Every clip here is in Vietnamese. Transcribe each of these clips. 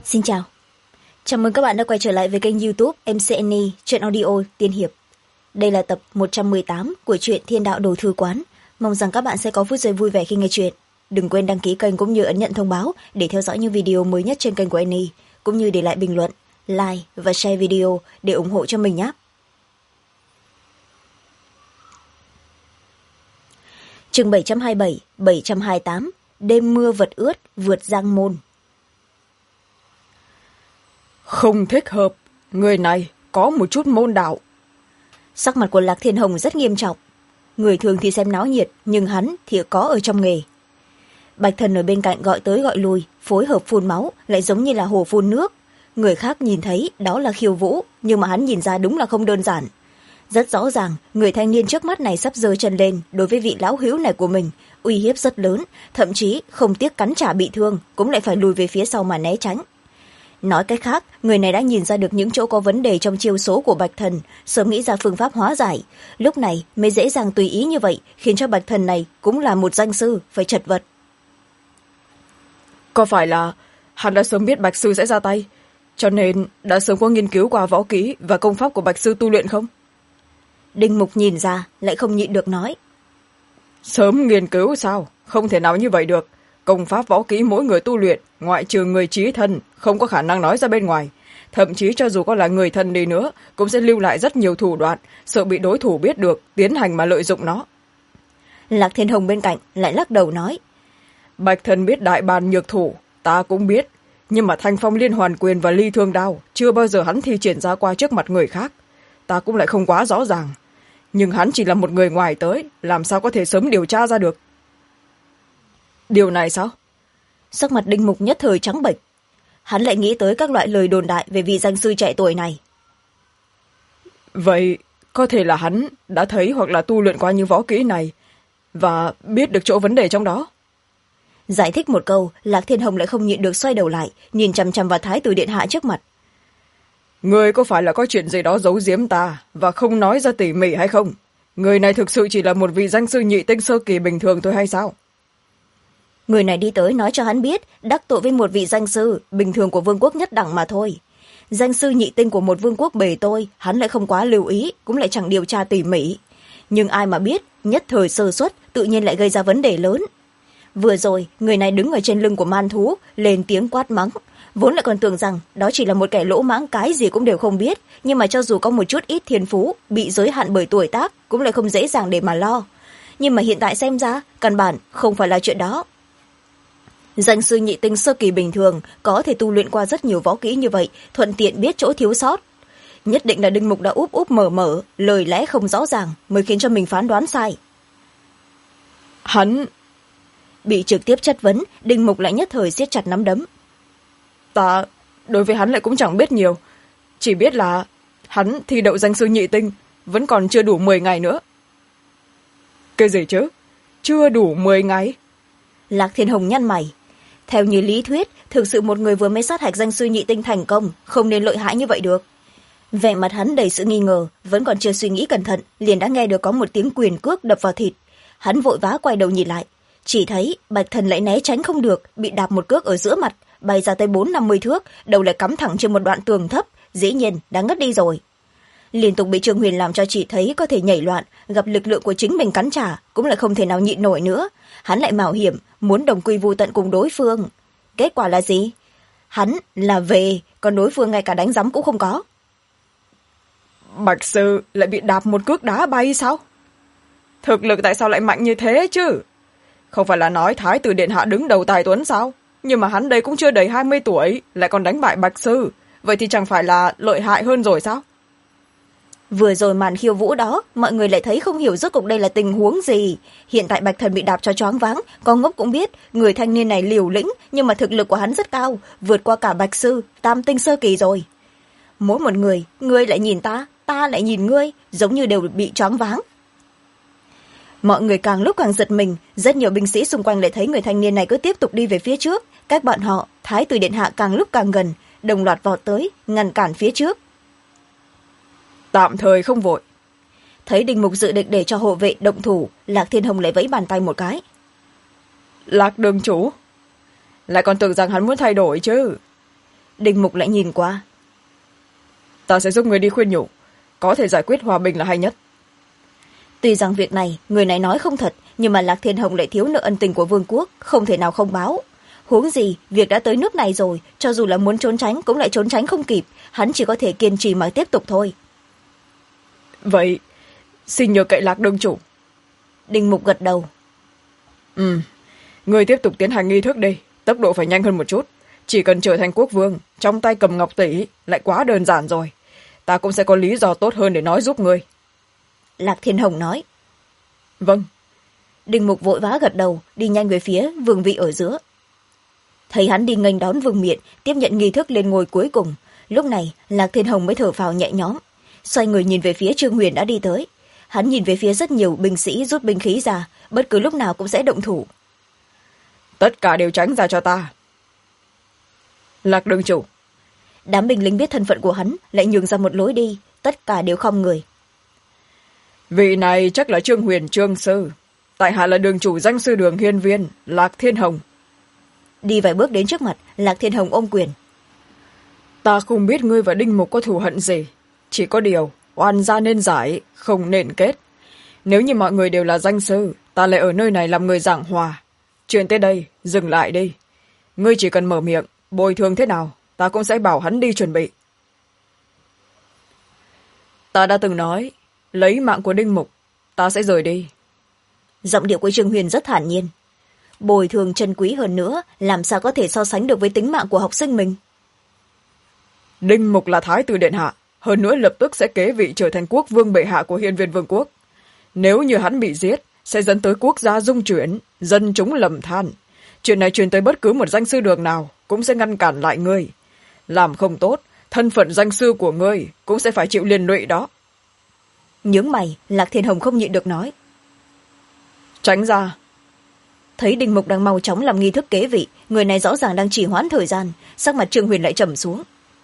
Xin chào. Chào mừng các bạn đã quay trở lại với kênh YouTube MCNE Truyện Audio Tiên Hiệp. Đây là tập 118 của truyện Thiên Đạo Đồ Thư Quán. Mong rằng các bạn sẽ có phút giây vui vẻ khi nghe chuyện. Đừng quên đăng ký kênh cũng như ấn nhận thông báo để theo dõi những video mới nhất trên kênh của NE, cũng như để lại bình luận, like và share video để ủng hộ cho mình nhé. Chương 727, 728, Đêm mưa vật ướt vượt giang môn. Không thích hợp, người này có một chút môn đạo. Sắc mặt của Lạc Thiên Hồng rất nghiêm trọng. Người thường thì xem náo nhiệt, nhưng hắn thì có ở trong nghề. Bạch Thần ở bên cạnh gọi tới gọi lui, phối hợp phun máu, lại giống như là hồ phun nước. Người khác nhìn thấy đó là khiêu vũ, nhưng mà hắn nhìn ra đúng là không đơn giản. Rất rõ ràng, người thanh niên trước mắt này sắp giơ chân lên đối với vị lão hữu này của mình, uy hiếp rất lớn, thậm chí không tiếc cắn trả bị thương, cũng lại phải lùi về phía sau mà né tránh. Nói cách khác, người này đã nhìn ra được những chỗ có vấn đề trong chiêu số của Bạch Thần, sớm nghĩ ra phương pháp hóa giải. Lúc này mới dễ dàng tùy ý như vậy, khiến cho Bạch Thần này cũng là một danh sư, phải chật vật. Có phải là hắn đã sớm biết Bạch Sư sẽ ra tay, cho nên đã sớm có nghiên cứu qua võ kỹ và công pháp của Bạch Sư tu luyện không? Đinh Mục nhìn ra, lại không nhịn được nói. Sớm nghiên cứu sao? Không thể nào như vậy được. Công pháp võ kỹ mỗi người tu luyện, ngoại trừ người trí thân, không có khả năng nói ra bên ngoài. Thậm chí cho dù có là người thân đi nữa, cũng sẽ lưu lại rất nhiều thủ đoạn, sợ bị đối thủ biết được, tiến hành mà lợi dụng nó. Lạc Thiên Hồng bên cạnh lại lắc đầu nói. Bạch Thần biết đại bàn nhược thủ, ta cũng biết. Nhưng mà Thanh Phong liên hoàn quyền và ly thương đao, chưa bao giờ hắn thi triển ra qua trước mặt người khác. Ta cũng lại không quá rõ ràng. Nhưng hắn chỉ là một người ngoài tới, làm sao có thể sớm điều tra ra được? Điều này sao? Sắc mặt Đinh Mục nhất thời trắng bệch. Hắn lại nghĩ tới các loại lời đồn đại về vị danh sư trẻ tuổi này. Vậy có thể là hắn đã thấy hoặc là tu luyện qua những võ kỹ này và biết được chỗ vấn đề trong đó. Giải thích một câu, Lạc Thiên Hồng lại không nhịn được xoay đầu lại, nhìn chằm chằm vào Thái tử điện hạ trước mặt. Người có phải là có chuyện gì đó giấu giếm ta và không nói ra tỉ mỉ hay không? Người này thực sự chỉ là một vị danh sư nhị tinh sơ kỳ bình thường thôi hay sao? Người này đi tới nói cho hắn biết đắc tội với một vị danh sư bình thường của vương quốc nhất đẳng mà thôi. Danh sư nhị tinh của một vương quốc bề tôi hắn lại không quá lưu ý, cũng lại chẳng điều tra tỉ mỉ. Nhưng ai mà biết nhất thời sơ suất tự nhiên lại gây ra vấn đề lớn. Vừa rồi người này đứng ở trên lưng của man thú lên tiếng quát mắng, vốn lại còn tưởng rằng đó chỉ là một kẻ lỗ mãng cái gì cũng đều không biết, nhưng mà cho dù có một chút ít thiên phú bị giới hạn bởi tuổi tác cũng lại không dễ dàng để mà lo. Nhưng mà hiện tại xem ra căn bản không phải là chuyện đó. Danh sư nhị tinh sơ kỳ bình thường có thể tu luyện qua rất nhiều võ kỹ như vậy, thuận tiện biết chỗ thiếu sót. Nhất định là Đinh Mục đã úp úp mở mở, lời lẽ không rõ ràng mới khiến cho mình phán đoán sai. Hắn bị trực tiếp chất vấn, Đinh Mục lại nhất thời siết chặt nắm đấm. Ta đối với hắn lại cũng chẳng biết nhiều, chỉ biết là hắn thi đậu danh sư nhị tinh vẫn còn chưa đủ 10 ngày nữa. Cái gì chứ? Chưa đủ 10 ngày? Lạc Thiên Hồng nhăn mày. Theo như lý thuyết, thực sự một người vừa mới sát hạch danh sư nhị tinh thành công không nên lợi hại như vậy được. Vẻ mặt hắn đầy sự nghi ngờ, vẫn còn chưa suy nghĩ cẩn thận, liền đã nghe được có một tiếng quyền cước đập vào thịt. Hắn vội vã quay đầu nhìn lại, chỉ thấy Bạch Thần lại né tránh không được, bị đạp một cước ở giữa mặt, bay ra tới 40-50 thước, đầu lại cắm thẳng trên một đoạn tường thấp, dĩ nhiên đã ngất đi rồi. Liên tục bị Trương Huyền làm cho chỉ thấy có thể nhảy loạn, gặp lực lượng của chính mình cắn trả cũng lại không thể nào nhịn nổi nữa. Hắn lại mạo hiểm muốn đồng quy vu tận cùng đối phương. Kết quả là gì? Hắn là về, còn đối phương ngay cả đánh giấm cũng không có. Bạch Sư lại bị đạp một cước đá bay sao? Thực lực tại sao lại mạnh như thế chứ? Không phải là nói Thái tử điện hạ đứng đầu tài tuấn sao? Nhưng mà hắn đây cũng chưa đầy 20 tuổi, lại còn đánh bại Bạch Sư. Vậy thì chẳng phải là lợi hại hơn rồi sao? Vừa rồi màn khiêu vũ đó, mọi người lại thấy không hiểu rốt cuộc đây là tình huống gì. Hiện tại Bạch Thần bị đạp cho choáng váng, con ngốc cũng biết người thanh niên này liều lĩnh, nhưng mà thực lực của hắn rất cao, vượt qua cả Bạch Sư, tam tinh sơ kỳ rồi. Mỗi một người, ngươi lại nhìn ta, ta lại nhìn ngươi, giống như đều bị choáng váng. Mọi người càng lúc càng giật mình, rất nhiều binh sĩ xung quanh lại thấy người thanh niên này cứ tiếp tục đi về phía trước, cách bọn họ, Thái tử điện hạ càng lúc càng gần, đồng loạt vọt tới, ngăn cản phía trước. Tạm thời không vội. Thấy Đinh Mục dự định để cho hộ vệ động thủ, Lạc Thiên Hồng lại vẫy bàn tay một cái. Lạc đường chủ, lại còn tưởng rằng hắn muốn thay đổi chứ. Đinh Mục lại nhìn qua. Ta sẽ giúp người đi khuyên nhủ, có thể giải quyết hòa bình là hay nhất. Tuy rằng việc này người này nói không thật, nhưng mà Lạc Thiên Hồng lại thiếu nợ ân tình của vương quốc, không thể nào không báo. Huống gì việc đã tới nước này rồi, cho dù là muốn trốn tránh cũng lại trốn tránh không kịp, hắn chỉ có thể kiên trì mà tiếp tục thôi. Vậy xin nhờ cậy Lạc đương chủ. Đinh Mục gật đầu. Người tiếp tục tiến hành nghi thức đi, tốc độ phải nhanh hơn một chút. Chỉ cần trở thành quốc vương, trong tay cầm ngọc tỷ lại quá đơn giản rồi. Ta cũng sẽ có lý do tốt hơn để nói giúp người. Lạc Thiên Hồng nói. Vâng. Đinh Mục vội vã gật đầu, đi nhanh về phía vương vị ở giữa. Thấy hắn đi nghênh đón vương miện, tiếp nhận nghi thức lên ngôi cuối cùng. Lúc này Lạc Thiên Hồng mới thở phào nhẹ nhõm, xoay người nhìn về phía Trương Huyền đã đi tới. Hắn nhìn về phía rất nhiều binh sĩ rút binh khí ra, bất cứ lúc nào cũng sẽ động thủ. Tất cả đều tránh ra cho ta. Lạc đương chủ. Đám binh lính biết thân phận của hắn lại nhường ra một lối đi, tất cả đều khom người. Vị này chắc là Trương Huyền Trương sư, tại hạ là đường chủ danh sư đường Hiên Viên Lạc Thiên Hồng. Đi vài bước đến trước mặt, Lạc Thiên Hồng ôm quyền. Ta không biết ngươi và Đinh Mục có thù hận gì, chỉ có điều oan gia nên giải, không nên kết. Nếu như mọi người đều là danh sư, ta lại ở nơi này làm người giảng hòa. Chuyện tới đây dừng lại đi. Ngươi chỉ cần mở miệng, bồi thường thế nào ta cũng sẽ bảo hắn đi chuẩn bị. Ta đã từng nói, lấy mạng của Đinh Mục, ta sẽ rời đi. Giọng điệu của Trương Huyền rất thản nhiên. Bồi thường chân quý hơn nữa, làm sao có thể so sánh được với tính mạng của học sinh mình. Đinh Mục là thái tử điện hạ, hơn nữa lập tức sẽ kế vị trở thành quốc vương bệ hạ của Hiên Viên vương quốc. Nếu như hắn bị giết, sẽ dẫn tới quốc gia dung chuyển, dân chúng lầm than. Chuyện này truyền tới bất cứ một danh sư đường nào cũng sẽ ngăn cản lại ngươi. Làm không tốt, thân phận danh sư của ngươi cũng sẽ phải chịu liên lụy đó. Nhướng mày, Lạc Thiên Hồng không nhịn được nói. Tránh ra. Thấy Đinh Mục đang mau chóng làm nghi thức kế vị, người này rõ ràng đang trì hoãn thời gian, sắc mặt Trương Huyền lại trầm xuống.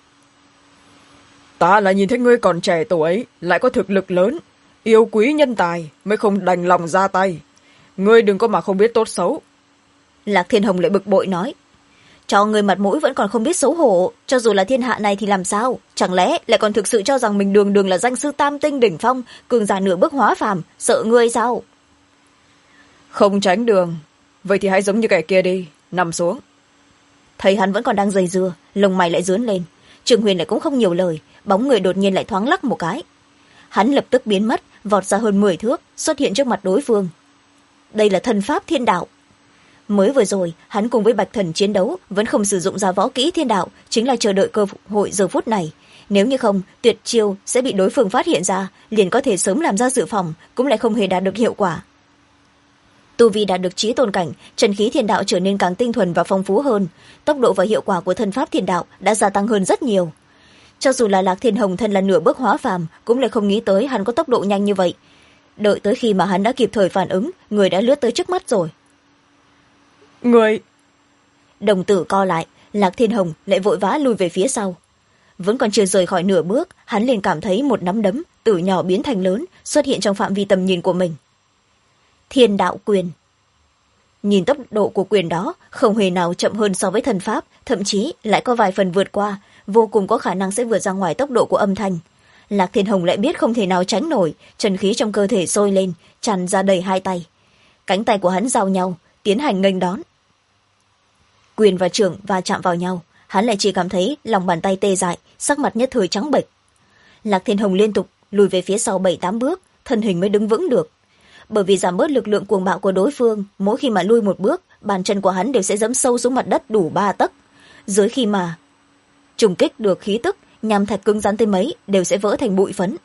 Ta là nhìn thấy ngươi còn trẻ tuổi, lại có thực lực lớn, yêu quý nhân tài, mới không đành lòng ra tay. Ngươi đừng có mà không biết tốt xấu. Lạc Thiên Hồng lại bực bội nói. Cho người mặt mũi vẫn còn không biết xấu hổ, cho dù là thiên hạ này thì làm sao? Chẳng lẽ lại còn thực sự cho rằng mình đường đường là danh sư tam tinh đỉnh phong, cường giả nửa bước hóa phàm, sợ ngươi sao? Không tránh đường, vậy thì hãy giống như kẻ kia đi, nằm xuống. Thấy hắn vẫn còn đang dây dưa, lông mày lại dướn lên. Trương Huyền lại cũng không nhiều lời, bóng người đột nhiên lại thoáng lắc một cái. Hắn lập tức biến mất, vọt ra hơn 10 thước, xuất hiện trước mặt đối phương. Đây là thần pháp thiên đạo. Mới vừa rồi, hắn cùng với Bạch Thần chiến đấu, vẫn không sử dụng ra võ kỹ thiên đạo, chính là chờ đợi cơ hội giờ phút này. Nếu như không, tuyệt chiêu sẽ bị đối phương phát hiện ra, liền có thể sớm làm ra dự phòng, cũng lại không hề đạt được hiệu quả. Tu vi đạt được chí tôn cảnh, chân khí thiên đạo trở nên càng tinh thuần và phong phú hơn, tốc độ và hiệu quả của thân pháp thiên đạo đã gia tăng hơn rất nhiều. Cho dù là Lạc Thiên Hồng thân là nửa bước hóa phàm, cũng lại không nghĩ tới hắn có tốc độ nhanh như vậy. Đợi tới khi mà hắn đã kịp thời phản ứng, người đã lướt tới trước mắt rồi. Người... Đồng tử co lại, Lạc Thiên Hồng lại vội vã lùi về phía sau. Vẫn còn chưa rời khỏi nửa bước, hắn liền cảm thấy một nắm đấm từ nhỏ biến thành lớn, xuất hiện trong phạm vi tầm nhìn của mình. Thiên đạo quyền. Nhìn tốc độ của quyền đó, không hề nào chậm hơn so với thần pháp, thậm chí lại có vài phần vượt qua, vô cùng có khả năng sẽ vượt ra ngoài tốc độ của âm thanh. Lạc Thiên Hồng lại biết không thể nào tránh nổi, chân khí trong cơ thể sôi lên, tràn ra đầy hai tay. Cánh tay của hắn giao nhau, tiến hành nghênh đón. Quyền và trưởng va chạm vào nhau, hắn lại chỉ cảm thấy lòng bàn tay tê dại, sắc mặt nhất thời trắng bệch. Lạc Thiên Hồng liên tục lùi về phía sau 7-8 bước, thân hình mới đứng vững được. Bởi vì giảm bớt lực lượng cuồng bạo của đối phương, mỗi khi mà lui một bước, bàn chân của hắn đều sẽ giẫm sâu xuống mặt đất đủ 3 tấc. Dưới khi mà trùng kích được khí tức, nham thạch cứng rắn tới mấy đều sẽ vỡ thành bụi phấn.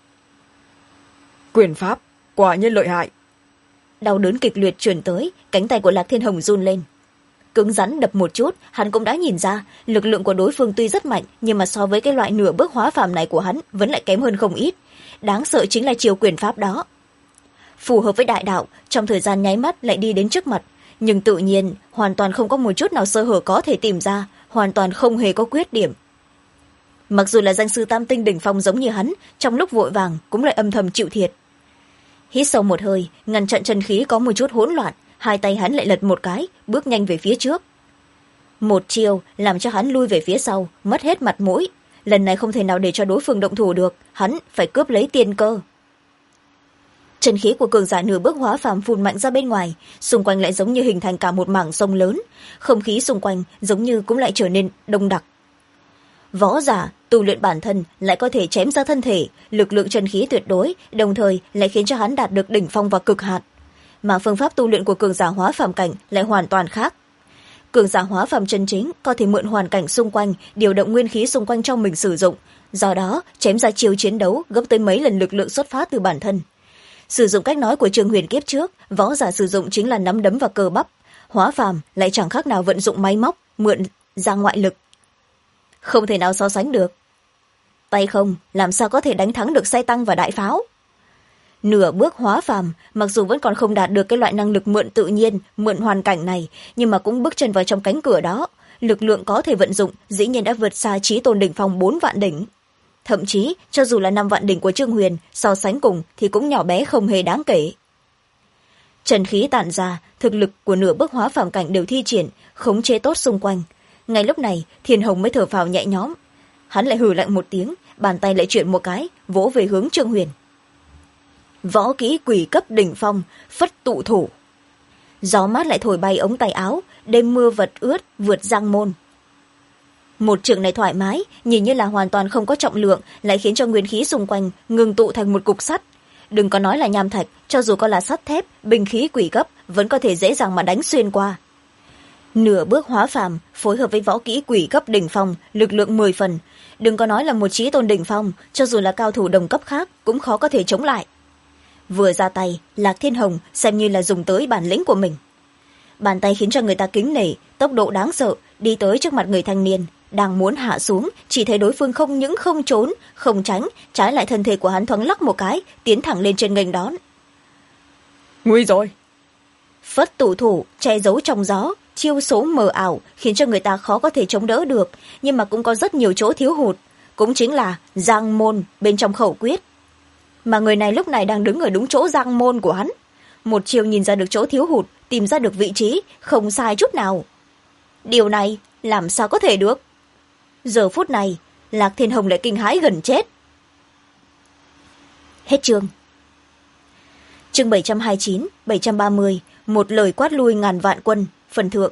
Quyền pháp quả nhiên lợi hại. Đau đớn kịch liệt truyền tới, cánh tay của Lạc Thiên Hồng run lên. Cứng rắn đập một chút, hắn cũng đã nhìn ra lực lượng của đối phương tuy rất mạnh, nhưng mà so với cái loại nửa bước hóa phàm này của hắn vẫn lại kém hơn không ít. Đáng sợ chính là chiêu quyền pháp đó, phù hợp với đại đạo, trong thời gian nháy mắt lại đi đến trước mặt, nhưng tự nhiên hoàn toàn không có một chút nào sơ hở có thể tìm ra, hoàn toàn không hề có khuyết điểm. Mặc dù là danh sư tam tinh đỉnh phong giống như hắn, trong lúc vội vàng cũng lại âm thầm chịu thiệt. Hít sâu một hơi, ngăn chặn chân khí có một chút hỗn loạn, hai tay hắn lại lật một cái, bước nhanh về phía trước. một chiêu làm cho hắn lui về phía sau, mất hết mặt mũi. Lần này không thể nào để cho đối phương động thủ được, hắn phải cướp lấy tiên cơ. Chân khí của cường giả nửa bước hóa phàm phun mạnh ra bên ngoài, xung quanh lại giống như hình thành cả một mảng sông lớn, không khí xung quanh giống như cũng lại trở nên đông đặc. Võ giả tu luyện bản thân lại có thể chém ra thân thể, lực lượng chân khí tuyệt đối, đồng thời lại khiến cho hắn đạt được đỉnh phong và cực hạn. Mà phương pháp tu luyện của cường giả hóa phàm cảnh lại hoàn toàn khác. Cường giả hóa phàm chân chính có thể mượn hoàn cảnh xung quanh, điều động nguyên khí xung quanh trong mình sử dụng, do đó chém ra chiêu chiến đấu gấp tới mấy lần lực lượng xuất phát từ bản thân. Sử dụng cách nói của Trương Huyền kiếp trước, võ giả sử dụng chính là nắm đấm và cơ bắp, hóa phàm lại chẳng khác nào vận dụng máy móc, mượn ra ngoại lực. Không thể nào so sánh được. Tay không làm sao có thể đánh thắng được xe tăng và đại pháo. Nửa bước hóa phàm, mặc dù vẫn còn không đạt được cái loại năng lực mượn tự nhiên, mượn hoàn cảnh này, nhưng mà cũng bước chân vào trong cánh cửa đó, lực lượng có thể vận dụng dĩ nhiên đã vượt xa chí tôn đỉnh phong 4 vạn đỉnh. Thậm chí cho dù là 5 vạn đỉnh của Trương Huyền, so sánh cùng thì cũng nhỏ bé không hề đáng kể. Trần khí tản ra, thực lực của nửa bước hóa phàm cảnh đều thi triển, khống chế tốt xung quanh. Ngay lúc này Thiên Hồng mới thở phào nhẹ nhõm. Hắn lại hừ lạnh một tiếng, bàn tay lại chuyển một cái, vỗ về hướng Trương Huyền. Võ kỹ quỷ cấp đỉnh phong, phất tụ thủ. Gió mát lại thổi bay ống tay áo, đêm mưa vật ướt vượt giang môn. Một trường này thoải mái, nhìn như là hoàn toàn không có trọng lượng, lại khiến cho nguyên khí xung quanh ngừng tụ thành một cục sắt. Đừng có nói là nham thạch, cho dù có là sắt thép, binh khí quỷ cấp vẫn có thể dễ dàng mà đánh xuyên qua. Nửa bước hóa phàm phối hợp với võ kỹ quỷ cấp đỉnh phong, lực lượng 10 phần. Đừng có nói là một chí tôn đỉnh phong, cho dù là cao thủ đồng cấp khác cũng khó có thể chống lại. Vừa ra tay, Lạc Thiên Hồng xem như là dùng tới bản lĩnh của mình. Bàn tay khiến cho người ta kính nể, tốc độ đáng sợ, đi tới trước mặt người thanh niên, đang muốn hạ xuống, chỉ thấy đối phương không những không trốn, không tránh, trái lại thân thể của hắn thoáng lắc một cái, tiến thẳng lên trên nghênh đón. Nguy rồi! Phất tụ thủ, che giấu trong gió, chiêu số mờ ảo, khiến cho người ta khó có thể chống đỡ được, nhưng mà cũng có rất nhiều chỗ thiếu hụt, cũng chính là giang môn bên trong khẩu quyết. Mà người này lúc này đang đứng ở đúng chỗ giang môn của hắn. Một chiều nhìn ra được chỗ thiếu hụt, tìm ra được vị trí, không sai chút nào. Điều này làm sao có thể được? Giờ phút này, Lạc Thiên Hồng lại kinh hãi gần chết. Hết chương. Chương 729, 730, một lời quát lui ngàn vạn quân, phần thượng.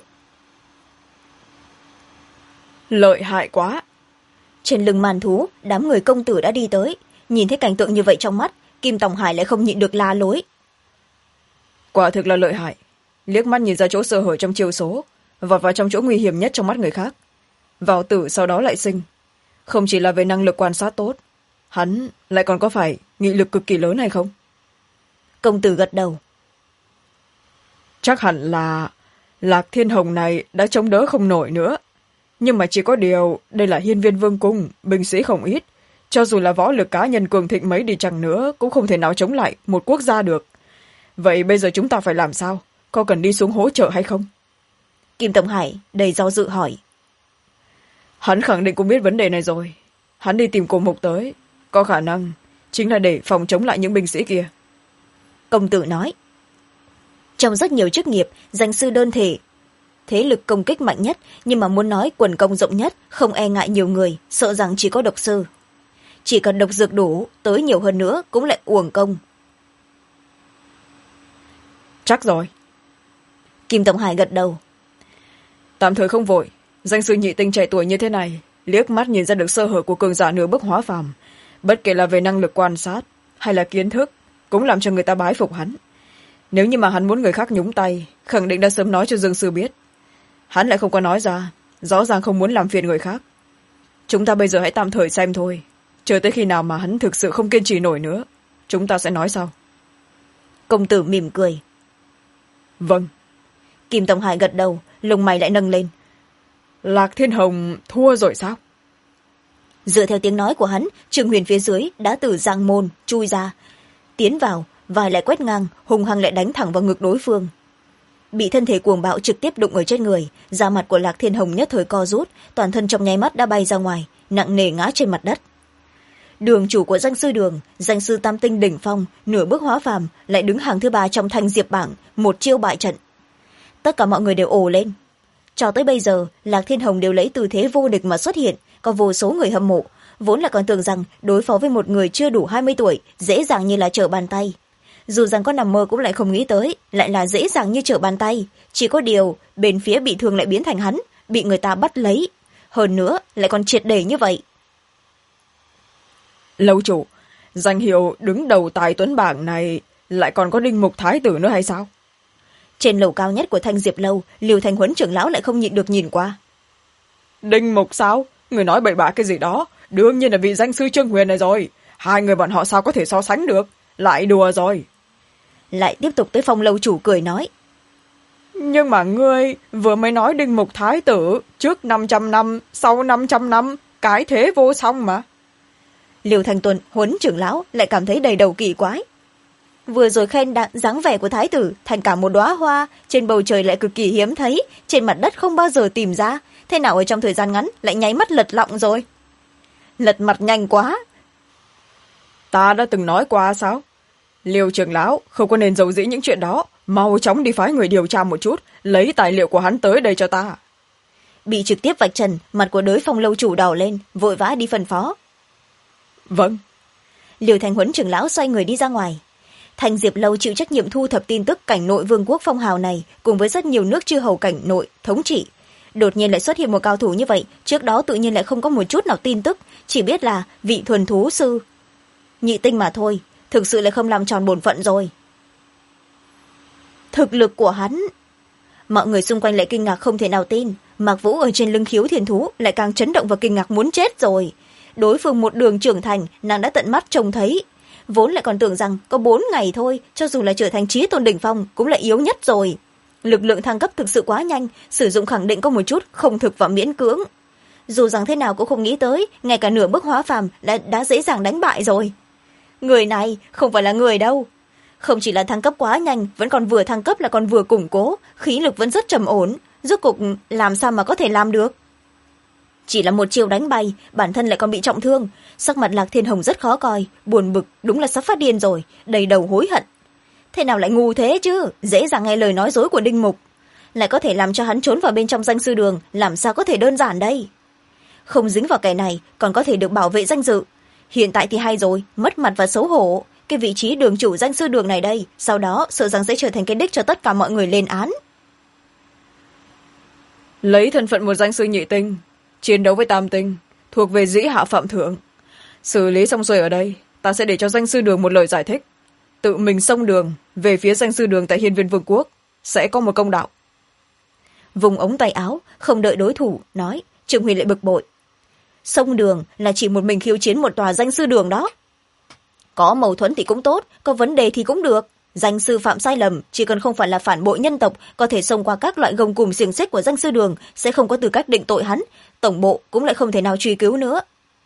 Lợi hại quá! Trên lưng màn thú, đám người công tử đã đi tới. Nhìn thấy cảnh tượng như vậy trong mắt, Kim Tòng Hải lại không nhịn được la lối. Quả thực là lợi hại. Liếc mắt nhìn ra chỗ sơ hở trong chiêu số, vọt vào trong chỗ nguy hiểm nhất trong mắt người khác. Vào tử sau đó lại sinh. Không chỉ là về năng lực quan sát tốt, hắn lại còn có phải nghị lực cực kỳ lớn hay không? Công tử gật đầu. Chắc hẳn là Lạc Thiên Hồng này đã chống đỡ không nổi nữa. Nhưng mà chỉ có điều, đây là hiên viên vương cung, binh sĩ không ít. Cho dù là võ lực cá nhân cường thịnh mấy đi chăng nữa, cũng không thể nào chống lại một quốc gia được. Vậy bây giờ chúng ta phải làm sao? Có cần đi xuống hỗ trợ hay không? Kim Tông Hải đầy do dự hỏi. Hắn khẳng định cũng biết vấn đề này rồi. Hắn đi tìm Cổ Mục tới. Có khả năng chính là để phòng chống lại những binh sĩ kia. Công tử nói. Trong rất nhiều chức nghiệp, danh sư đơn thể, thế lực công kích mạnh nhất, nhưng mà muốn nói quần công rộng nhất, không e ngại nhiều người, sợ rằng chỉ có độc sư. Chỉ cần độc dược đủ, tới nhiều hơn nữa cũng lại uổng công. Chắc rồi. Kim Tông Hải gật đầu. Tạm thời không vội. Danh sư nhị tinh trẻ tuổi như thế này, liếc mắt nhìn ra được sơ hở của cường giả nửa bước hóa phàm. Bất kể là về năng lực quan sát hay là kiến thức, cũng làm cho người ta bái phục hắn. Nếu như mà hắn muốn người khác nhúng tay, khẳng định đã sớm nói cho Dương sư biết. Hắn lại không có nói ra, rõ ràng không muốn làm phiền người khác. Chúng ta bây giờ hãy tạm thời xem thôi. Chờ tới khi nào mà hắn thực sự không kiên trì nổi nữa, chúng ta sẽ nói sau. Công tử mỉm cười. Vâng. Kim Tông Hải gật đầu, lông mày lại nâng lên. Lạc Thiên Hồng thua rồi sao? Dựa theo tiếng nói của hắn, Trương Huyền phía dưới đã từ giang môn chui ra, tiến vào, vai lại quét ngang, hùng hăng lại đánh thẳng vào ngực đối phương. Bị thân thể cuồng bạo trực tiếp đụng ở trên người, da mặt của Lạc Thiên Hồng nhất thời co rút, toàn thân trong nháy mắt đã bay ra ngoài, nặng nề ngã trên mặt đất. Đường chủ của danh sư đường, danh sư tam tinh đỉnh phong, nửa bước hóa phàm, lại đứng hàng thứ 3 trong thanh diệp bảng, một chiêu bại trận. Tất cả mọi người đều ồ lên. cho tới bây giờ Lạc Thiên Hồng đều lấy tư thế vô địch mà xuất hiện, có vô số người hâm mộ vốn là còn tưởng rằng đối phó với một người chưa đủ 20 tuổi dễ dàng như là trở bàn tay. Dù rằng có nằm mơ cũng lại không nghĩ tới lại là dễ dàng như trở bàn tay, chỉ có điều bên phía bị thương lại biến thành hắn, bị người ta bắt lấy, hơn nữa lại còn triệt để như vậy. Lâu chủ, danh hiệu đứng đầu tài tuấn bảng này lại còn có Đinh Mục Thái tử nữa hay sao? Trên lầu cao nhất của Thanh Diệp lâu, Liêu Thanh Huấn trưởng lão lại không nhịn được nhìn qua. Đinh Mục sao? Người nói bậy bạ cái gì đó? Đương nhiên là vị danh sư Trương Huyền này rồi. Hai người bọn họ sao có thể so sánh được? Lại đùa rồi. Lại tiếp tục tới Phong lâu chủ cười nói. Nhưng mà ngươi vừa mới nói Đinh Mục Thái tử trước 500 năm, sau 500 năm, cái thế vô song mà. Liêu Thanh Tuần Huấn trưởng lão lại cảm thấy đầy đầu kỳ quái. Vừa rồi khen dáng vẻ của thái tử thành cả một đóa hoa, trên bầu trời lại cực kỳ hiếm thấy, trên mặt đất không bao giờ tìm ra, thế nào ở trong thời gian ngắn lại nháy mắt lật lọng rồi. Lật mặt nhanh quá. Ta đã từng nói qua sao? Liêu trưởng lão không có nên giấu dĩ những chuyện đó, mau chóng đi phái người điều tra một chút, lấy tài liệu của hắn tới đây cho ta. Bị trực tiếp vạch trần, mặt của đối Phong lâu chủ đỏ lên, vội vã đi phân phó. Vâng. Liêu Thanh Huấn trưởng lão xoay người đi ra ngoài. Thanh Diệp lâu chịu trách nhiệm thu thập tin tức cảnh nội vương quốc phong hào này, cùng với rất nhiều nước chư hầu cảnh nội thống trị. Đột nhiên lại xuất hiện một cao thủ như vậy, trước đó tự nhiên lại không có một chút nào tin tức, chỉ biết là vị thuần thú sư nhị tinh mà thôi, thực sự lại không làm tròn bổn phận rồi. Thực lực của hắn, mọi người xung quanh lại kinh ngạc không thể nào tin. Mạc Vũ ở trên lưng Khiếu Thiên Thú lại càng chấn động và kinh ngạc muốn chết rồi. Đối phương một đường trưởng thành, nàng đã tận mắt trông thấy, vốn lại còn tưởng rằng có 4 ngày thôi, cho dù là trở thành chí tôn đỉnh phong cũng là yếu nhất rồi. Lực lượng thăng cấp thực sự quá nhanh, sử dụng khẳng định có một chút không thực và miễn cưỡng. Dù rằng thế nào cũng không nghĩ tới, ngay cả nửa bước hóa phàm đã dễ dàng đánh bại rồi. Người này không phải là người đâu. Không chỉ là thăng cấp quá nhanh, vẫn còn vừa thăng cấp là còn vừa củng cố, khí lực vẫn rất trầm ổn, rốt cuộc làm sao mà có thể làm được. Chỉ là một chiều đánh bay, bản thân lại còn bị trọng thương, sắc mặt Lạc Thiên Hồng rất khó coi, buồn bực, đúng là sắp phát điên rồi, đầy đầu hối hận. Thế nào lại ngu thế chứ, dễ dàng nghe lời nói dối của Đinh Mục, lại có thể làm cho hắn trốn vào bên trong danh sư đường, làm sao có thể đơn giản đây. Không dính vào kẻ này, còn có thể được bảo vệ danh dự. Hiện tại thì hay rồi, mất mặt và xấu hổ, cái vị trí đường chủ danh sư đường này đây, sau đó sợ rằng sẽ trở thành cái đích cho tất cả mọi người lên án. Lấy thân phận một danh sư nhị tinh, chiến đấu với tam tinh, thuộc về dĩ hạ phạm thượng. Xử lý xong xuôi ở đây, ta sẽ để cho danh sư đường một lời giải thích. Tự mình xông đường về phía danh sư đường tại Hiên Viên Vương quốc, sẽ có một công đạo. Vùng ống tay áo, không đợi đối thủ, nói, Trương Huy lại bực bội. Xông đường là chỉ một mình khiêu chiến một tòa danh sư đường đó. Có mâu thuẫn thì cũng tốt, có vấn đề thì cũng được. Danh sư phạm sai lầm, chỉ cần không phải là phản bội nhân tộc, có thể xông qua các loại gông cùm xiềng xích của danh sư đường, sẽ không có tư cách định tội hắn. Tổng bộ cũng lại không thể nào truy cứu nữa.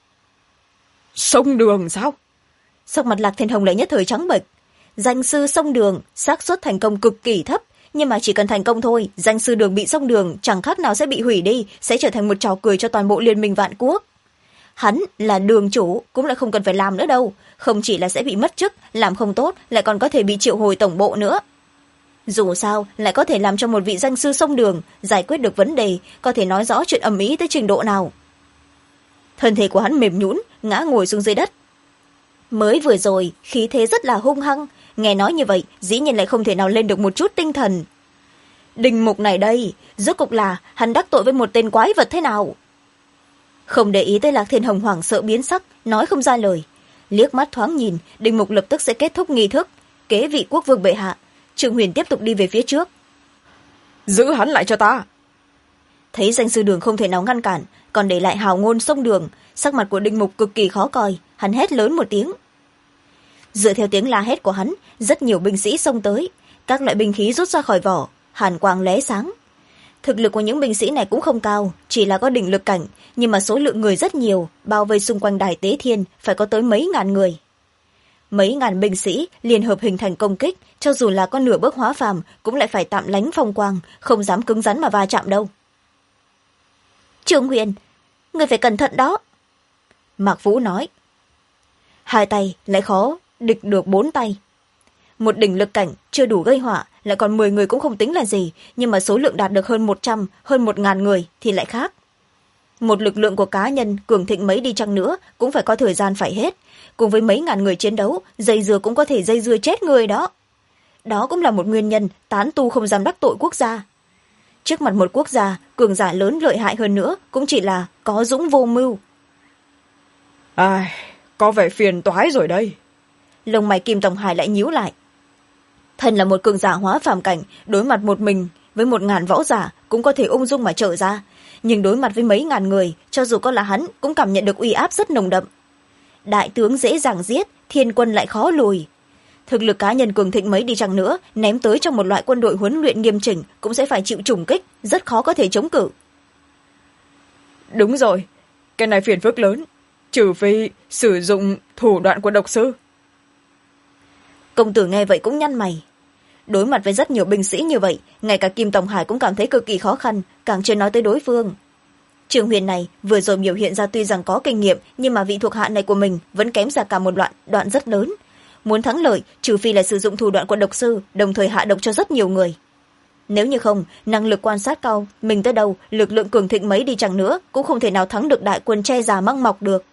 Xông đường sao? Sắc mặt Lạc Thiên Hồng lại nhất thời trắng bệch. Danh sư xông đường, xác suất thành công cực kỳ thấp, nhưng mà chỉ cần thành công thôi, danh sư đường bị xông đường chẳng khác nào sẽ bị hủy đi, sẽ trở thành một trò cười cho toàn bộ liên minh vạn quốc. Hắn là đường chủ, cũng lại không cần phải làm nữa đâu, không chỉ là sẽ bị mất chức, làm không tốt lại còn có thể bị triệu hồi tổng bộ nữa. Dù sao lại có thể làm cho một vị danh sư xông đường giải quyết được vấn đề, có thể nói rõ chuyện ầm ĩ tới trình độ nào. Thân thể của hắn mềm nhũn, ngã ngồi xuống dưới đất. Mới vừa rồi khí thế rất là hung hăng, nghe nói như vậy dĩ nhiên lại không thể nào lên được một chút tinh thần. Đinh Mục này đây, rốt cục là hắn đắc tội với một tên quái vật thế nào? Không để ý tới Lạc Thiên Hồng hoảng sợ biến sắc, nói không ra lời. Liếc mắt thoáng nhìn, Đinh Mục lập tức sẽ kết thúc nghi thức, kế vị quốc vương bệ hạ. Trương Huyền tiếp tục đi về phía trước. Giữ hắn lại cho ta. Thấy danh sư đường không thể nào ngăn cản, còn để lại hào ngôn xông đường, sắc mặt của Đinh Mục cực kỳ khó coi, hắn hét lớn một tiếng. Dựa theo tiếng la hét của hắn, rất nhiều binh sĩ xông tới, các loại binh khí rút ra khỏi vỏ, hàn quang lóe sáng. Thực lực của những binh sĩ này cũng không cao, chỉ là có đỉnh lực cảnh, nhưng mà số lượng người rất nhiều, bao vây xung quanh đài Tế Thiên phải có tới mấy ngàn người. Mấy ngàn binh sĩ liên hợp hình thành công kích, cho dù là có nửa bước hóa phàm cũng lại phải tạm lánh phong quang, không dám cứng rắn mà va chạm đâu. Trương Huyền, người phải cẩn thận đó. Mạc Vũ nói. Hai tay lại khó địch được 4 tay. một đỉnh lực cảnh chưa đủ gây họa, lại còn 10 người cũng không tính là gì, nhưng mà số lượng đạt được hơn 100, hơn 1000 người thì lại khác. Một lực lượng của cá nhân cường thịnh mấy đi chăng nữa cũng phải có thời gian phải hết, cùng với mấy ngàn người chiến đấu, dây dưa cũng có thể dây dưa chết người đó. Đó cũng là một nguyên nhân tán tu không dám đắc tội quốc gia. Trước mặt một quốc gia, cường giả lớn lợi hại hơn nữa cũng chỉ là có dũng vô mưu. Ai, có vẻ phiền toái rồi đây. Lông mày Kim Tòng Hải lại nhíu lại. Thần là một cường giả hóa phàm cảnh, đối mặt một mình với 1000 võ giả cũng có thể ung dung mà trở ra, nhưng đối mặt với mấy ngàn người, cho dù có là hắn cũng cảm nhận được uy áp rất nồng đậm. Đại tướng dễ dàng giết, thiên quân lại khó lùi. Thực lực cá nhân cường thịnh mấy đi chăng nữa, ném tới trong một loại quân đội huấn luyện nghiêm chỉnh cũng sẽ phải chịu trùng kích, rất khó có thể chống cự. Đúng rồi, cái này phiền phức lớn, trừ phi sử dụng thủ đoạn của độc sư. Công tử nghe vậy cũng nhăn mày. Đối mặt với rất nhiều binh sĩ như vậy, ngay cả Kim Tòng Hải cũng cảm thấy cực kỳ khó khăn, càng chưa nói tới đối phương. Trường Huyền này vừa rồi biểu hiện ra tuy rằng có kinh nghiệm, nhưng mà vị thuộc hạ này của mình vẫn kém ra cả một đoạn rất lớn. Muốn thắng lợi, trừ phi là sử dụng thủ đoạn của độc sư, đồng thời hạ độc cho rất nhiều người. Nếu như không, năng lực quan sát cao mình tới đâu, lực lượng cường thịnh mấy đi chăng nữa cũng không thể nào thắng được đại quân che già măng mọc được.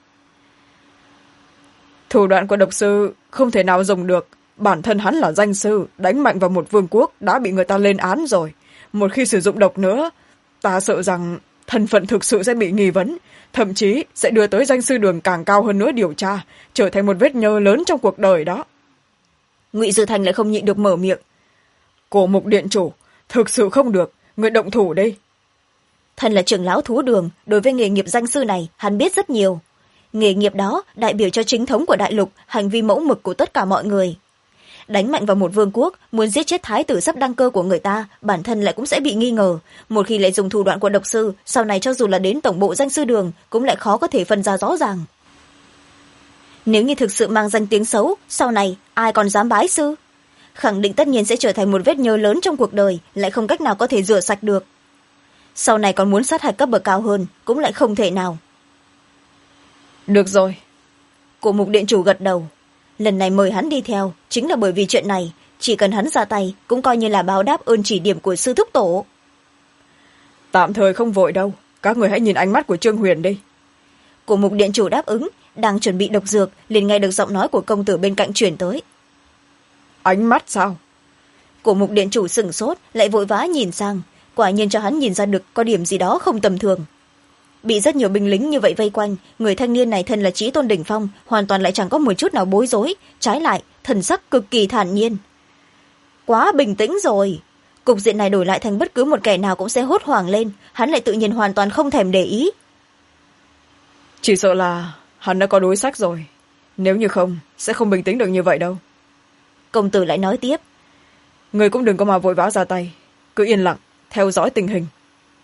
Thủ đoạn của độc sư không thể nào dùng được, bản thân hắn là danh sư, đánh mạnh vào một vương quốc đã bị người ta lên án rồi. Một khi sử dụng độc nữa, ta sợ rằng thân phận thực sự sẽ bị nghi vấn, thậm chí sẽ đưa tới danh sư đường càng cao hơn nữa điều tra, trở thành một vết nhơ lớn trong cuộc đời đó. Ngụy Dư Thành lại không nhịn được mở miệng. Cổ Mục điện chủ, thực sự không được, người động thủ đi. Thân là trưởng lão thú đường, đối với nghề nghiệp danh sư này hắn biết rất nhiều. Nghề nghiệp đó đại biểu cho chính thống của đại lục, hành vi mẫu mực của tất cả mọi người. Đánh mạnh vào một vương quốc, muốn giết chết thái tử sắp đăng cơ của người ta, bản thân lại cũng sẽ bị nghi ngờ. Một khi lại dùng thủ đoạn của độc sư, sau này cho dù là đến tổng bộ danh sư đường cũng lại khó có thể phân ra rõ ràng. Nếu như thực sự mang danh tiếng xấu, sau này ai còn dám bái sư? Khẳng định tất nhiên sẽ trở thành một vết nhơ lớn trong cuộc đời, lại không cách nào có thể rửa sạch được. Sau này còn muốn sát hạch cấp bậc cao hơn cũng lại không thể nào. Được rồi. Cổ Mục điện chủ gật đầu. Lần này mời hắn đi theo chính là bởi vì chuyện này, chỉ cần hắn ra tay cũng coi như là báo đáp ơn chỉ điểm của sư thúc tổ. Tạm thời không vội đâu, các người hãy nhìn ánh mắt của Trương Huyền đi. Cổ Mục điện chủ đáp ứng, đang chuẩn bị độc dược liền nghe được giọng nói của công tử bên cạnh chuyển tới. Ánh mắt sao? Cổ Mục điện chủ sửng sốt, lại vội vã nhìn sang, quả nhiên cho hắn nhìn ra được có điểm gì đó không tầm thường. Bị rất nhiều binh lính như vậy vây quanh, người thanh niên này thân là chí tôn đỉnh phong, hoàn toàn lại chẳng có một chút nào bối rối, trái lại thần sắc cực kỳ thản nhiên. Quá bình tĩnh rồi. Cục diện này đổi lại thành bất cứ một kẻ nào cũng sẽ hốt hoảng lên, hắn lại tự nhiên hoàn toàn không thèm để ý. Chỉ sợ là hắn đã có đối sách rồi, nếu như không sẽ không bình tĩnh được như vậy đâu. Công tử lại nói tiếp. Người cũng đừng có mà vội vã ra tay, cứ yên lặng theo dõi tình hình.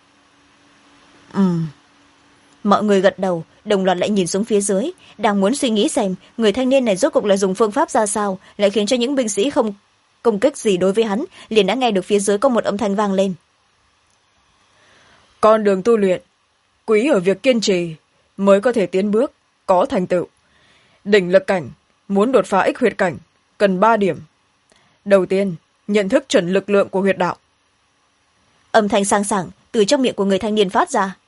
Mọi người gật đầu, đồng loạt lại nhìn xuống phía dưới, đang muốn suy nghĩ xem người thanh niên này rốt cuộc là dùng phương pháp ra sao, lại khiến cho những binh sĩ không công kích gì đối với hắn, liền đã nghe được phía dưới có một âm thanh vang lên. Con đường tu luyện, quý ở việc kiên trì, mới có thể tiến bước, có thành tựu. Đỉnh lực cảnh, muốn đột phá ích huyệt cảnh, cần 3 điểm. Đầu tiên, nhận thức chuẩn lực lượng của huyệt đạo. Âm thanh sang sảng từ trong miệng của người thanh niên phát ra.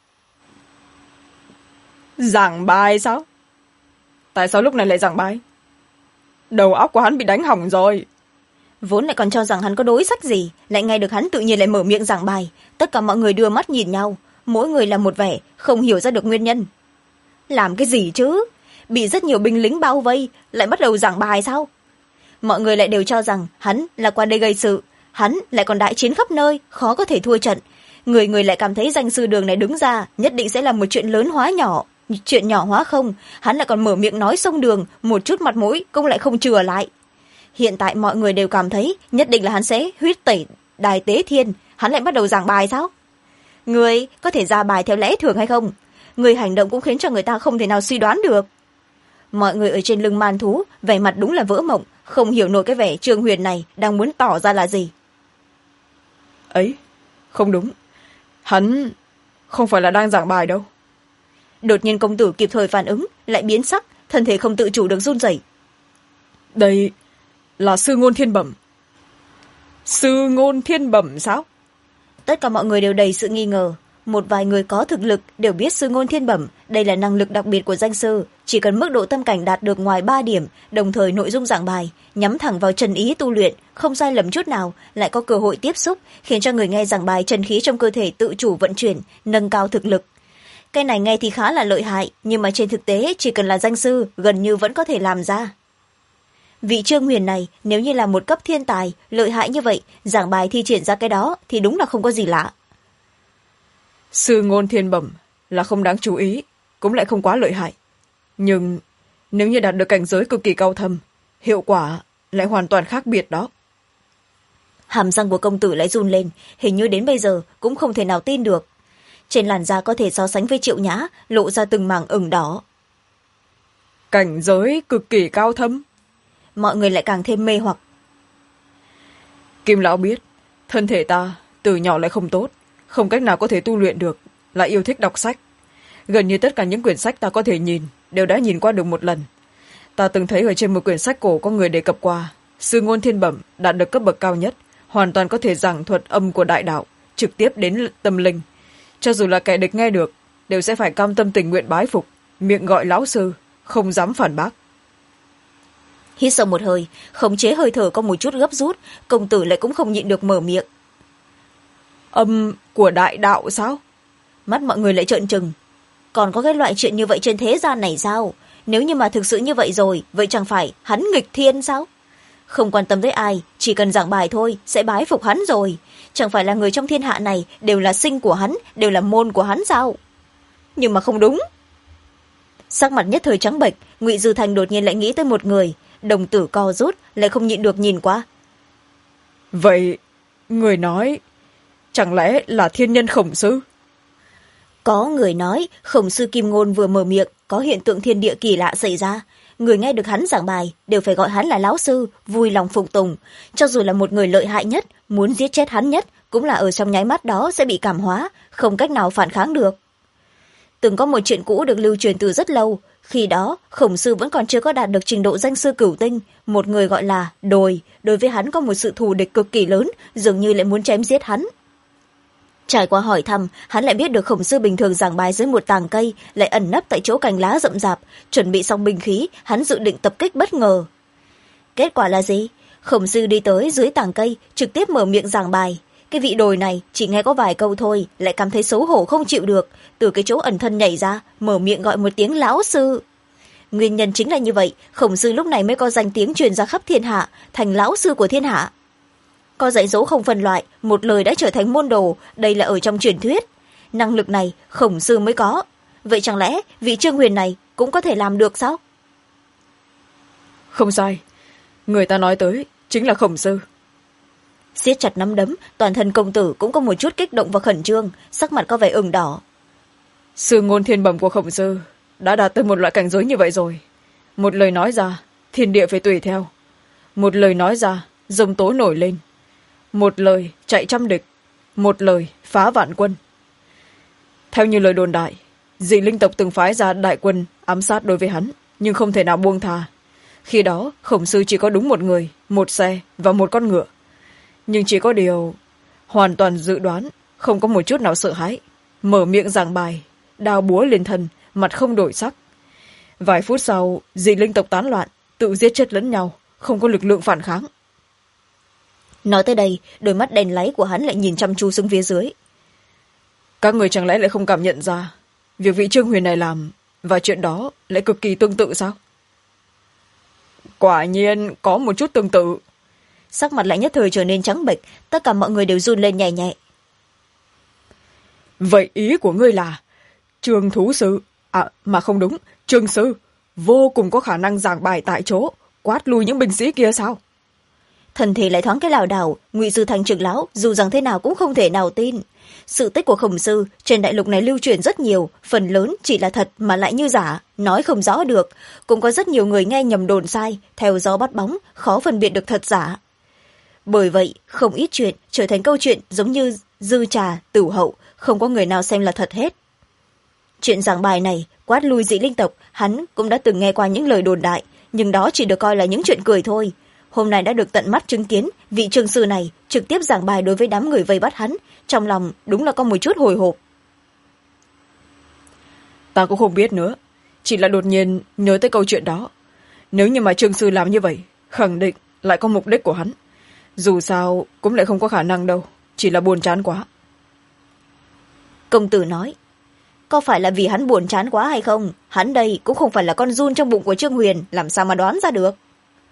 Giảng bài sao? Tại sao lúc này lại giảng bài? Đầu óc của hắn bị đánh hỏng rồi. Vốn lại còn cho rằng hắn có đối sách gì, lại nghe được hắn tự nhiên lại mở miệng giảng bài. Tất cả mọi người đưa mắt nhìn nhau, mỗi người là một vẻ, không hiểu ra được nguyên nhân. Làm cái gì chứ? Bị rất nhiều binh lính bao vây, lại bắt đầu giảng bài sao? Mọi người lại đều cho rằng hắn là qua đây gây sự, hắn lại còn đại chiến khắp nơi, khó có thể thua trận. Người người lại cảm thấy danh sư đường này đứng ra nhất định sẽ là một chuyện lớn hóa nhỏ, chuyện nhỏ hóa không. Hắn lại còn mở miệng nói xông đường, một chút mặt mũi cũng lại không chừa lại. Hiện tại mọi người đều cảm thấy nhất định là hắn sẽ huyết tẩy đài tế thiên. Hắn lại bắt đầu giảng bài sao? Người có thể ra bài theo lẽ thường hay không? Người hành động cũng khiến cho người ta không thể nào suy đoán được. Mọi người ở trên lưng man thú vẻ mặt đúng là vỡ mộng, không hiểu nổi cái vẻ Trương Huyền này đang muốn tỏ ra là gì. Ấy, không đúng, hắn không phải là đang giảng bài đâu. Đột nhiên công tử kịp thời phản ứng, lại biến sắc, thân thể không tự chủ được run rẩy. là sư ngôn thiên bẩm. Sư ngôn thiên bẩm sao? Tất cả mọi người đều đầy sự nghi ngờ. Một vài người có thực lực đều biết sư ngôn thiên bẩm, đây là năng lực đặc biệt của danh sư, chỉ cần mức độ tâm cảnh đạt được ngoài 3 điểm, đồng thời nội dung giảng bài nhắm thẳng vào trần ý tu luyện, không sai lầm chút nào, lại có cơ hội tiếp xúc, khiến cho người nghe giảng bài trần khí trong cơ thể tự chủ vận chuyển, nâng cao thực lực. Cái này nghe thì khá là lợi hại, nhưng mà trên thực tế chỉ cần là danh sư gần như vẫn có thể làm ra. Vị Trương Huyền này nếu như là một cấp thiên tài lợi hại như vậy, giảng bài thi triển ra cái đó thì đúng là không có gì lạ. Sư ngôn thiên bẩm là không đáng chú ý, cũng lại không quá lợi hại, nhưng nếu như đạt được cảnh giới cực kỳ cao thâm, hiệu quả lại hoàn toàn khác biệt đó. Hàm răng của công tử lại run lên, hình như đến bây giờ cũng không thể nào tin được. Trên làn da có thể so sánh với Triệu Nhã, lộ ra từng mảng ửng đỏ. Cảnh giới cực kỳ cao thâm? Mọi người lại càng thêm mê hoặc. Kim lão biết thân thể ta từ nhỏ lại không tốt, không cách nào có thể tu luyện được, lại yêu thích đọc sách. Gần như tất cả những quyển sách ta có thể nhìn đều đã nhìn qua được một lần. Ta từng thấy ở trên một quyển sách cổ có người đề cập qua, sư ngôn thiên bẩm đạt được cấp bậc cao nhất, hoàn toàn có thể giảng thuật âm của đại đạo trực tiếp đến tâm linh. Cho dù là kẻ địch nghe được đều sẽ phải cam tâm tình nguyện bái phục, miệng gọi lão sư, không dám phản bác. Hít sâu một hơi, khống chế hơi thở có một chút gấp rút, công tử lại cũng không nhịn được mở miệng. Âm của đại đạo sao? Mắt mọi người lại trợn trừng. Còn có cái loại chuyện như vậy trên thế gian này sao? Nếu như mà thực sự như vậy rồi, vậy chẳng phải hắn nghịch thiên sao? Không quan tâm tới ai, chỉ cần giảng bài thôi sẽ bái phục hắn rồi. Chẳng phải là người trong thiên hạ này đều là sinh của hắn, đều là môn của hắn sao? Nhưng mà không đúng. Sắc mặt nhất thời trắng bệch, Ngụy Dư Thành đột nhiên lại nghĩ tới một người, đồng tử co rút, lại không nhịn được nhìn qua. Vậy người nói chẳng lẽ là thiên nhân Khổng Sư? Có người nói Khổng Sư Kim Ngôn vừa mở miệng có hiện tượng thiên địa kỳ lạ xảy ra, người nghe được hắn giảng bài đều phải gọi hắn là lão sư, vui lòng phục tùng. Cho dù là một người lợi hại nhất, muốn giết chết hắn nhất cũng là ở trong nháy mắt đó sẽ bị cảm hóa, không cách nào phản kháng được. Từng có một chuyện cũ được lưu truyền từ rất lâu, khi đó Khổng Sư vẫn còn chưa có đạt được trình độ danh sư cửu tinh, một người gọi là Đồi đối với hắn có một sự thù địch cực kỳ lớn, dường như lại muốn chém giết hắn. Trải qua hỏi thăm, hắn lại biết được Khổng Sư bình thường giảng bài dưới một tàng cây, lại ẩn nấp tại chỗ cành lá rậm rạp, chuẩn bị xong binh khí, hắn dự định tập kích bất ngờ. Kết quả là gì? Khổng Sư đi tới dưới tàng cây, trực tiếp mở miệng giảng bài. Cái vị Đồi này chỉ nghe có vài câu thôi, lại cảm thấy xấu hổ không chịu được, từ cái chỗ ẩn thân nhảy ra, mở miệng gọi một tiếng lão sư. Nguyên nhân chính là như vậy, Khổng Sư lúc này mới có danh tiếng truyền ra khắp thiên hạ, thành lão sư của thiên hạ. Có dạy dỗ không phân loại, một lời đã trở thành môn đồ, đây là ở trong truyền thuyết. Năng lực này Khổng Sư mới có. Vậy chẳng lẽ vị Trương Huyền này cũng có thể làm được sao? Không sai, người ta nói tới chính là Khổng Sư. Siết chặt nắm đấm, toàn thân công tử cũng có một chút kích động và khẩn trương, sắc mặt có vẻ ửng đỏ. Sư ngôn thiên bẩm của Khổng Sư đã đạt tới một loại cảnh giới như vậy rồi. Một lời nói ra, thiên địa phải tùy theo. Một lời nói ra, giông tố nổi lên. Một lời chạy trăm địch, một lời phá vạn quân. Theo như lời đồn đại, dị linh tộc từng phái ra đại quân ám sát đối với hắn, nhưng không thể nào buông tha. Khi đó Khổng Sư chỉ có đúng một người, một xe và một con ngựa. Nhưng chỉ có điều hoàn toàn dự đoán, không có một chút nào sợ hãi, mở miệng giảng bài, đao búa lên thân, mặt không đổi sắc. Vài phút sau, dị linh tộc tán loạn, tự giết chết lẫn nhau, không có lực lượng phản kháng. Nói tới đây, đôi mắt đèn láy của hắn lại nhìn chăm chú xuống phía dưới. Các người chẳng lẽ lại không cảm nhận ra việc vị Trương Huyền này làm và chuyện đó lại cực kỳ tương tự sao? Quả nhiên có một chút tương tự. Sắc mặt lại nhất thời trở nên trắng bệch, tất cả mọi người đều run lên nhẹ nhẹ. Vậy ý của ngươi là Trương Thú Sư, mà không đúng, Trương Sư vô cùng có khả năng giảng bài tại chỗ, quát lui những binh sĩ kia sao? Thân thể lại thoáng cái lảo đảo, Ngụy Dư Thành trưởng lão dù rằng thế nào cũng không thể nào tin. Sự tích của Khổng Sư trên đại lục này lưu truyền rất nhiều, phần lớn chỉ là thật mà lại như giả, nói không rõ được. Cũng có rất nhiều người nghe nhầm đồn sai, theo gió bắt bóng, khó phân biệt được thật giả. Bởi vậy, không ít chuyện trở thành câu chuyện giống như dư trà, tửu hậu, không có người nào xem là thật hết. Chuyện giảng bài này, quát lui dị linh tộc, hắn cũng đã từng nghe qua những lời đồn đại, nhưng đó chỉ được coi là những chuyện cười thôi. hôm nay đã được tận mắt chứng kiến vị trương sư này trực tiếp giảng bài đối với đám người vây bắt hắn, trong lòng đúng là có một chút hồi hộp. Ta cũng không biết nữa, chỉ là đột nhiên nhớ tới câu chuyện đó. Nếu như mà trương sư làm như vậy, khẳng định lại có mục đích của hắn. Dù sao cũng lại không có khả năng đâu, chỉ là buồn chán quá. Công tử nói, có phải là vì hắn buồn chán quá hay không? Hắn đây cũng không phải là con giun trong bụng của Trương Huyền, làm sao mà đoán ra được.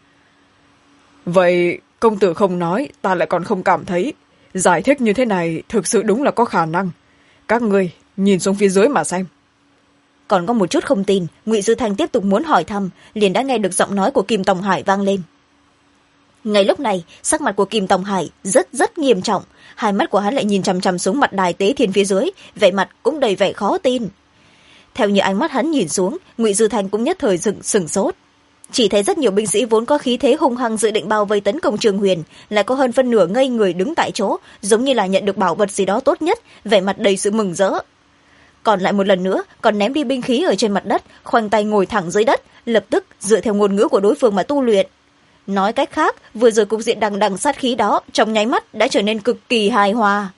Vậy công tử không nói, ta lại còn không cảm thấy. Giải thích như thế này thực sự đúng là có khả năng. Các ngươi nhìn xuống phía dưới mà xem. Còn có một chút không tin, Ngụy Dư Thanh tiếp tục muốn hỏi thăm, liền đã nghe được giọng nói của Kim Tòng Hải vang lên. Ngay lúc này, sắc mặt của Kim Tòng Hải rất nghiêm trọng, hai mắt của hắn lại nhìn chằm chằm xuống mặt đài tế thiên phía dưới, vẻ mặt cũng đầy vẻ khó tin. Theo như ánh mắt hắn nhìn xuống, Ngụy Dư Thanh cũng nhất thời sửng sốt. Chỉ thấy rất nhiều binh sĩ vốn có khí thế hung hăng dự định bao vây tấn công Trương Huyền, lại có hơn phân nửa ngây người đứng tại chỗ, giống như là nhận được bảo vật gì đó tốt nhất, vẻ mặt đầy sự mừng rỡ. Còn lại một lần nữa còn ném đi binh khí ở trên mặt đất, khoanh tay ngồi thẳng dưới đất, lập tức dựa theo ngôn ngữ của đối phương mà tu luyện. Nói cách khác, vừa rồi cục diện đằng đằng sát khí đó trong nháy mắt đã trở nên cực kỳ hài hòa.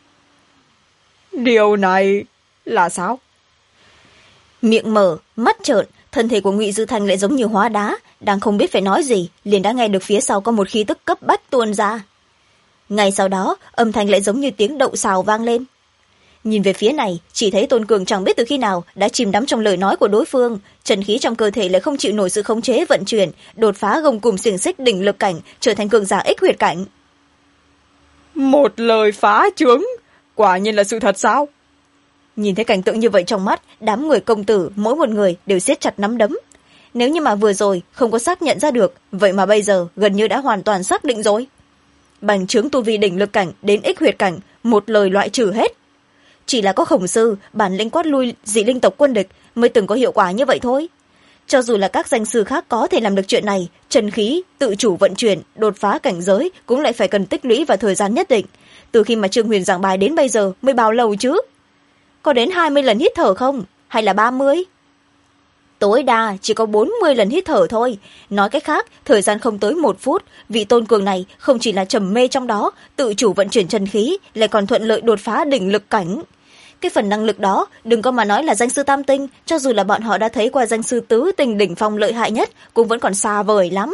Điều này là sao? Miệng mở, mắt trợn, thân thể của Ngụy Dư Thanh lại giống như hóa đá, đang không biết phải nói gì, liền đã nghe được phía sau có một khí tức cấp bách tuôn ra. Ngay sau đó, âm thanh lại giống như tiếng đậu xào vang lên. Nhìn về phía này, chỉ thấy Tôn Cường chẳng biết từ khi nào đã chìm đắm trong lời nói của đối phương, trần khí trong cơ thể lại không chịu nổi sự khống chế vận chuyển, đột phá gông cùm xiềng xích đỉnh lực cảnh, trở thành cường giả ích huyệt cảnh. Một lời phá trướng, quả nhiên là sự thật sao? Nhìn thấy cảnh tượng như vậy trong mắt, đám người công tử mỗi một người đều siết chặt nắm đấm. Nếu như mà vừa rồi không có xác nhận ra được, vậy mà bây giờ gần như đã hoàn toàn xác định rồi. Bành trướng tu vi đỉnh lực cảnh đến ích huyệt cảnh, một lời loại trừ hết. Chỉ là có Khổng sư, bản lĩnh quát lui dị linh tộc quân địch mới từng có hiệu quả như vậy thôi. Cho dù là các danh sư khác có thể làm được chuyện này, trần khí, tự chủ vận chuyển, đột phá cảnh giới cũng lại phải cần tích lũy và thời gian nhất định. Từ khi mà Trương Huyền giảng bài đến bây giờ mới bao lâu chứ? Có đến 20 lần hít thở không? Hay là 30? Tối đa chỉ có 40 lần hít thở thôi. Nói cách khác, thời gian không tới 1 phút, vị Tôn Cường này không chỉ là trầm mê trong đó, tự chủ vận chuyển chân khí, lại còn thuận lợi đột phá đỉnh lực cảnh. Cái phần năng lực đó, đừng có mà nói là danh sư tam tinh, cho dù là bọn họ đã thấy qua danh sư tứ tinh đỉnh phong lợi hại nhất, cũng vẫn còn xa vời lắm.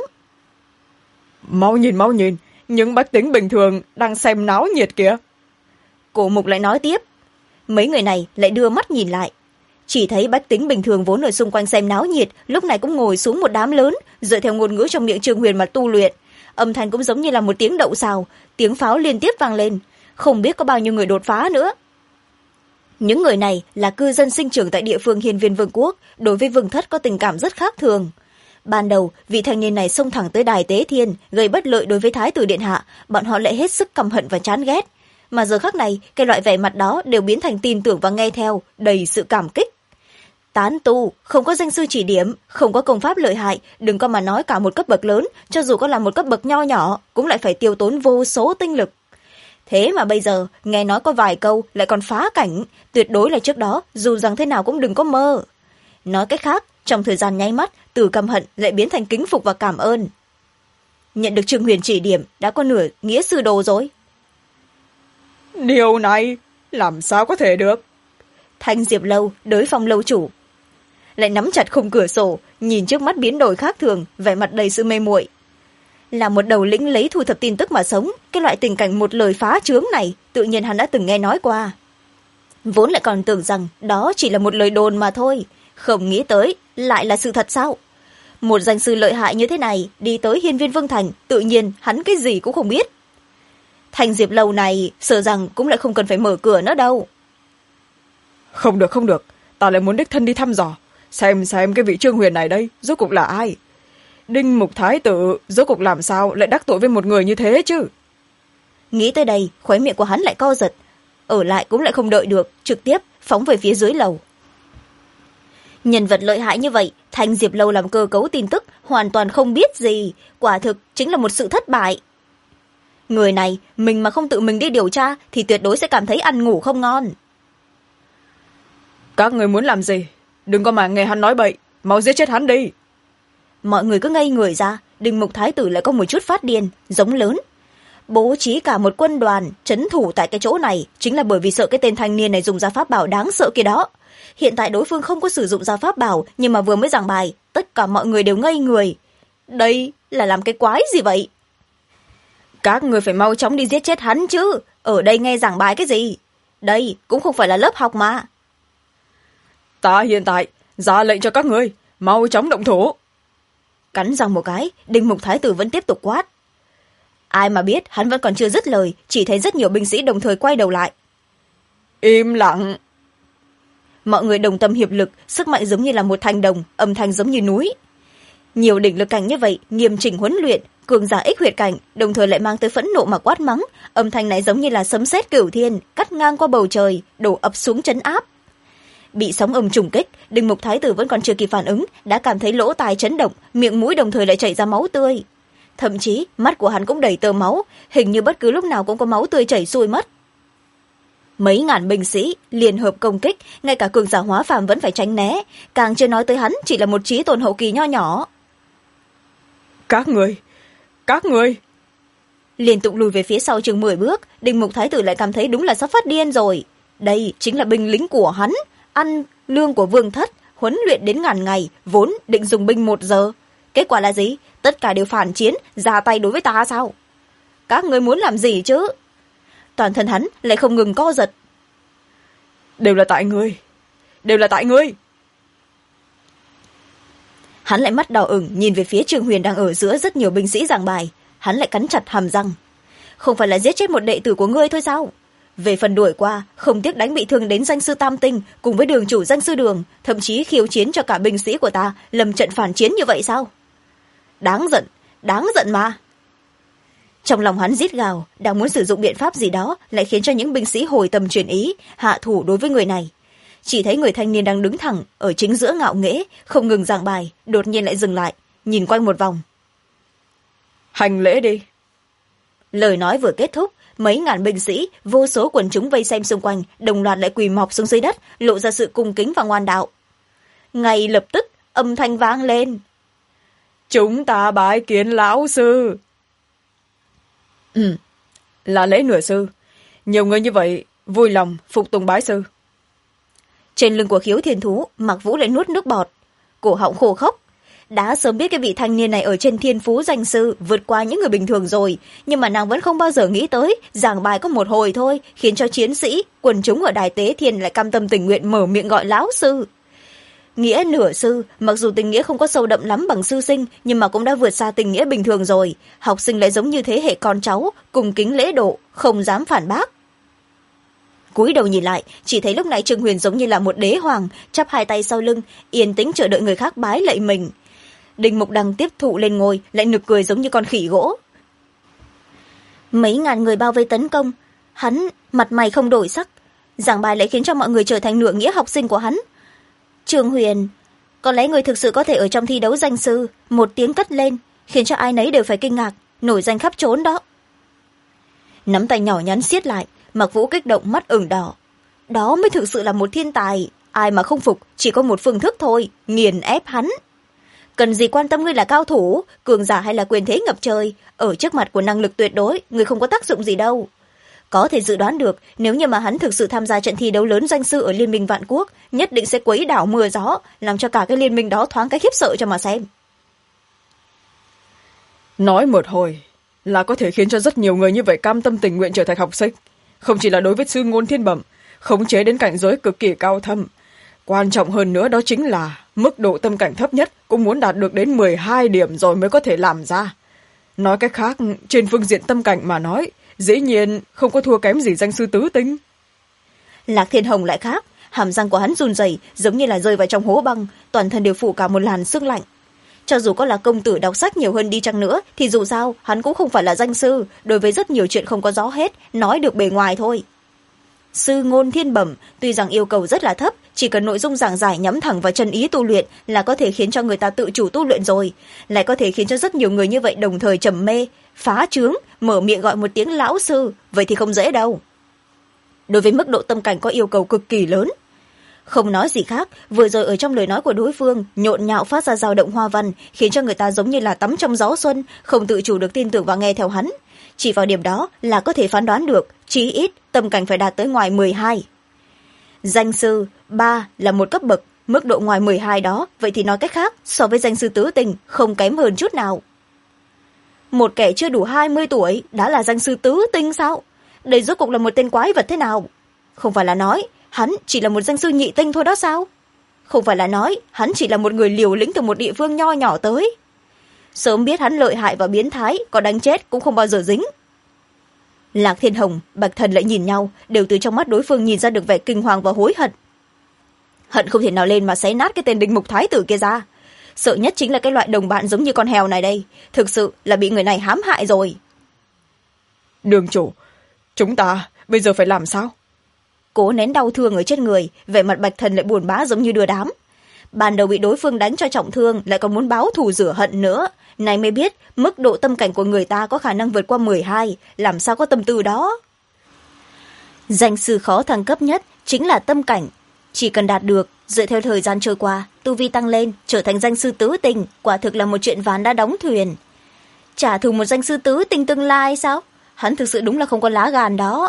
Mau nhìn, những bách tính bình thường đang xem náo nhiệt kìa. Cổ mục lại nói tiếp. Mấy người này lại đưa mắt nhìn lại. Chỉ thấy bách tính bình thường vốn ở xung quanh xem náo nhiệt, lúc này cũng ngồi xuống một đám lớn, dựa theo ngôn ngữ trong miệng Trương Huyền mà tu luyện. Âm thanh cũng giống như là một tiếng đậu xào, tiếng pháo liên tiếp vang lên. Không biết có bao nhiêu người đột phá nữa. Những người này là cư dân sinh trưởng tại địa phương Hiên Viên Vương quốc, đối với Vương thất có tình cảm rất khác thường. Ban đầu, vị thanh niên này xông thẳng tới đài tế thiên, gây bất lợi đối với Thái tử điện hạ, bọn họ lại hết sức căm hận và chán ghét. Mà giờ khắc này, cái loại vẻ mặt đó đều biến thành tin tưởng và nghe theo, đầy sự cảm kích. Tán tu, không có danh sư chỉ điểm, không có công pháp lợi hại, đừng có mà nói cả một cấp bậc lớn, cho dù có là một cấp bậc nho nhỏ, cũng lại phải tiêu tốn vô số tinh lực. Thế mà bây giờ, nghe nói có vài câu lại còn phá cảnh, tuyệt đối là trước đó, dù rằng thế nào cũng đừng có mơ. Nói cách khác, trong thời gian nháy mắt, từ căm hận lại biến thành kính phục và cảm ơn. Nhận được Trương Huyền chỉ điểm, đã có nửa nghĩa sư đồ rồi. Điều này, làm sao có thể được? Thanh Diệp Lâu, Đới Phong lâu chủ. Lại nắm chặt khung cửa sổ, nhìn trước mắt biến đổi khác thường, vẻ mặt đầy sự mê muội. Là một đầu lĩnh lấy thu thập tin tức mà sống, cái loại tình cảnh một lời phá trướng này, tự nhiên hắn đã từng nghe nói qua. Vốn lại còn tưởng rằng đó chỉ là một lời đồn mà thôi, không nghĩ tới, lại là sự thật sao? Một danh sư lợi hại như thế này, đi tới Hiên Viên Vương Thành, tự nhiên hắn cái gì cũng không biết. Thanh Diệp Lâu này, sợ rằng cũng lại không cần phải mở cửa nữa đâu. Không được, ta lại muốn đích thân đi thăm dò, xem cái vị Trương Huyền này đây, rốt cuộc là ai? Đinh Mục Thái tử, rốt cuộc làm sao lại đắc tội với một người như thế chứ? Nghĩ tới đây, khóe miệng của hắn lại co giật. Ở lại cũng lại không đợi được, trực tiếp phóng về phía dưới lầu. Nhân vật lợi hại như vậy, Thanh Diệp Lâu làm cơ cấu tin tức, hoàn toàn không biết gì. Quả thực chính là một sự thất bại. Người này, mình mà không tự mình đi điều tra, thì tuyệt đối sẽ cảm thấy ăn ngủ không ngon. Các người muốn làm gì? Đừng có mà nghe hắn nói bậy, mau giết chết hắn đi. Mọi người cứ ngây người ra, Đinh Mục Thái tử lại có một chút phát điên giống lớn. Bố trí cả một quân đoàn trấn thủ tại cái chỗ này chính là bởi vì sợ cái tên thanh niên này dùng ra pháp bảo đáng sợ kia đó. Hiện tại đối phương không có sử dụng ra pháp bảo, nhưng mà vừa mới giảng bài tất cả mọi người đều ngây người. Đây là làm cái quái gì vậy? Các người phải mau chóng đi giết chết hắn chứ, ở đây nghe giảng bài cái gì? Đây cũng không phải là lớp học mà. Ta hiện tại ra lệnh cho các người mau chóng động thủ. Cắn răng một cái, Đinh Mục Thái tử vẫn tiếp tục quát. Ai mà biết hắn vẫn còn chưa dứt lời, chỉ thấy rất nhiều binh sĩ đồng thời quay đầu lại. Im lặng. Mọi người đồng tâm hiệp lực, sức mạnh giống như là một thành đồng, âm thanh giống như núi. Nhiều đỉnh lực cảnh như vậy, nghiêm chỉnh huấn luyện, cường giả ích huyệt cảnh, đồng thời lại mang tới phẫn nộ mà quát mắng. Âm thanh này giống như là sấm sét cửu thiên, cắt ngang qua bầu trời, đổ ập xuống trấn áp. Bị sóng âm trùng kích, Đinh Mục Thái tử vẫn còn chưa kịp phản ứng, đã cảm thấy lỗ tai chấn động, miệng mũi đồng thời lại chảy ra máu tươi. Thậm chí mắt của hắn cũng đầy tơ máu, hình như bất cứ lúc nào cũng có máu tươi chảy xuôi mất. Mấy ngàn binh sĩ liên hợp công kích, ngay cả cường giả hóa phàm vẫn phải tránh né, càng chưa nói tới hắn chỉ là một trí tôn hậu kỳ nho nhỏ. Các người Liên tục lùi về phía sau chừng 10 bước, Đinh Mục Thái tử lại cảm thấy đúng là sắp phát điên rồi. Đây chính là binh lính của hắn, ăn lương của vương thất, huấn luyện đến ngàn ngày, vốn định dùng binh 1 giờ. Kết quả là gì? Tất cả đều phản chiến, ra tay đối với ta sao? Các người muốn làm gì chứ? Toàn thân hắn lại không ngừng co giật. Đều là tại ngươi. Hắn lại mắt đỏ ửng nhìn về phía Trương Huyền đang ở giữa rất nhiều binh sĩ giảng bài. Hắn lại cắn chặt hàm răng. Không phải là giết chết một đệ tử của ngươi thôi sao? Về phần đuổi qua, không tiếc đánh bị thương đến danh sư Tam Tinh cùng với đường chủ danh sư Đường, thậm chí khiêu chiến cho cả binh sĩ của ta lầm trận phản chiến như vậy sao? Đáng giận mà. Trong lòng hắn rít gào, đang muốn sử dụng biện pháp gì đó, lại khiến cho những binh sĩ hồi tâm chuyển ý, hạ thủ đối với người này. Chỉ thấy người thanh niên đang đứng thẳng ở chính giữa ngạo nghễ, không ngừng giảng bài, đột nhiên lại dừng lại, nhìn quanh một vòng. Hành lễ đi. Lời nói vừa kết thúc, mấy ngàn binh sĩ, vô số quần chúng vây xem xung quanh, đồng loạt lại quỳ mọp xuống dưới đất, lộ ra sự cung kính và ngoan đạo. Ngay lập tức, âm thanh vang lên. Chúng ta bái kiến lão sư. Là lễ nửa sư. Nhiều người như vậy, vui lòng phục tùng bái sư. Trên lưng của Khiếu Thiên Thú, Mạc Vũ lại nuốt nước bọt, cổ họng khô khốc. Đã sớm biết cái vị thanh niên này ở trên thiên phú danh sư vượt qua những người bình thường rồi, nhưng mà nàng vẫn không bao giờ nghĩ tới giảng bài có một hồi thôi khiến cho chiến sĩ, quần chúng ở Đài Tế Thiên lại cam tâm tình nguyện mở miệng gọi lão sư. Nghĩa nửa sư, mặc dù tình nghĩa không có sâu đậm lắm bằng sư sinh, nhưng mà cũng đã vượt xa tình nghĩa bình thường rồi. Học sinh lại giống như thế hệ con cháu, cùng kính lễ độ, không dám phản bác. Cúi đầu nhìn lại, chỉ thấy lúc này Trương Huyền giống như là một đế hoàng, chắp hai tay sau lưng, yên tĩnh chờ đợi người khác bái lạy mình. Đinh Mục Đằng tiếp thụ lên ngôi, lại nực cười giống như con khỉ gỗ. Mấy ngàn người bao vây tấn công, hắn mặt mày không đổi sắc, giảng bài lại khiến cho mọi người trở thành nửa nghĩa học sinh của hắn. Trương Huyền, có lẽ người thực sự có thể ở trong thi đấu danh sư, một tiếng cất lên, khiến cho ai nấy đều phải kinh ngạc, nổi danh khắp trốn đó. Nắm tay nhỏ nhắn siết lại, Mạc Vũ kích động mắt ửng đỏ. Đó mới thực sự là một thiên tài, ai mà không phục, chỉ có một phương thức thôi, nghiền ép hắn. Cần gì quan tâm ngươi là cao thủ, cường giả hay là quyền thế ngập trời, ở trước mặt của năng lực tuyệt đối, ngươi không có tác dụng gì đâu. Có thể dự đoán được, nếu như mà hắn thực sự tham gia trận thi đấu lớn danh sư ở Liên minh Vạn Quốc, nhất định sẽ quấy đảo mưa gió, làm cho cả cái liên minh đó thoáng cái khiếp sợ cho mà xem. Nói một hồi là có thể khiến cho rất nhiều người như vậy cam tâm tình nguyện trở thành học sinh, không chỉ là đối với sư ngôn thiên bẩm, khống chế đến cảnh giới cực kỳ cao thâm. Quan trọng hơn nữa đó chính là mức độ tâm cảnh thấp nhất cũng muốn đạt được đến 12 điểm rồi mới có thể làm ra. Nói cách khác, trên phương diện tâm cảnh mà nói, dĩ nhiên không có thua kém gì danh sư tứ tinh. Lạc Thiên Hồng lại khác, hàm răng của hắn run rẩy giống như là rơi vào trong hố băng, toàn thân đều phủ cả một làn sương lạnh. Cho dù có là công tử đọc sách nhiều hơn đi chăng nữa, thì dù sao hắn cũng không phải là danh sư, đối với rất nhiều chuyện không có gió hết, nói được bề ngoài thôi. Sư ngôn thiên bẩm, tuy rằng yêu cầu rất là thấp, chỉ cần nội dung giảng giải nhắm thẳng vào chân ý tu luyện là có thể khiến cho người ta tự chủ tu luyện rồi, lại có thể khiến cho rất nhiều người như vậy đồng thời trầm mê, phá trướng, mở miệng gọi một tiếng lão sư, vậy thì không dễ đâu. Đối với mức độ tâm cảnh có yêu cầu cực kỳ lớn, không nói gì khác, vừa rồi ở trong lời nói của đối phương nhộn nhạo phát ra dao động hoa văn, khiến cho người ta giống như là tắm trong gió xuân, không tự chủ được tin tưởng và nghe theo hắn. Chỉ vào điểm đó là có thể phán đoán được chí ít tâm cảnh phải đạt tới ngoài 12. Danh sư 3 là một cấp bậc, mức độ ngoài 12 đó, vậy thì nói cách khác, so với danh sư tứ tình không kém hơn chút nào. Một kẻ chưa đủ 20 tuổi đã là danh sư tứ tinh sao? Đây rốt cuộc là một tên quái vật thế nào? Không phải là nói hắn chỉ là một danh sư nhị tinh thôi đó sao? Không phải là nói hắn chỉ là một người liều lĩnh từ một địa phương nho nhỏ tới? Sớm biết hắn lợi hại và biến thái, có đánh chết cũng không bao giờ dính. Lạc Thiên Hồng, Bạch Thần lại nhìn nhau, đều từ trong mắt đối phương nhìn ra được vẻ kinh hoàng và hối hận. Hận không thể nào lên mà xé nát cái tên Đinh Mục Thái tử kia ra. Sợ nhất chính là cái loại đồng bạn giống như con heo này đây, thực sự là bị người này hãm hại rồi. Đường chủ, chúng ta bây giờ phải làm sao? Cố nén đau thương ở trên người, vẻ mặt Bạch Thần lại buồn bã giống như đưa đám. Ban đầu bị đối phương đánh cho trọng thương, lại còn muốn báo thù rửa hận nữa, này mới biết mức độ tâm cảnh của người ta có khả năng vượt qua 12, làm sao có tâm tư đó. Danh sư khó thăng cấp nhất chính là tâm cảnh, chỉ cần đạt được, dựa theo thời gian trôi qua, tu vi tăng lên, trở thành danh sư tứ tình, quả thực là một chuyện ván đã đóng thuyền. Trả thù một danh sư tứ tình tương lai sao? Hắn thực sự đúng là không có lá gan đó.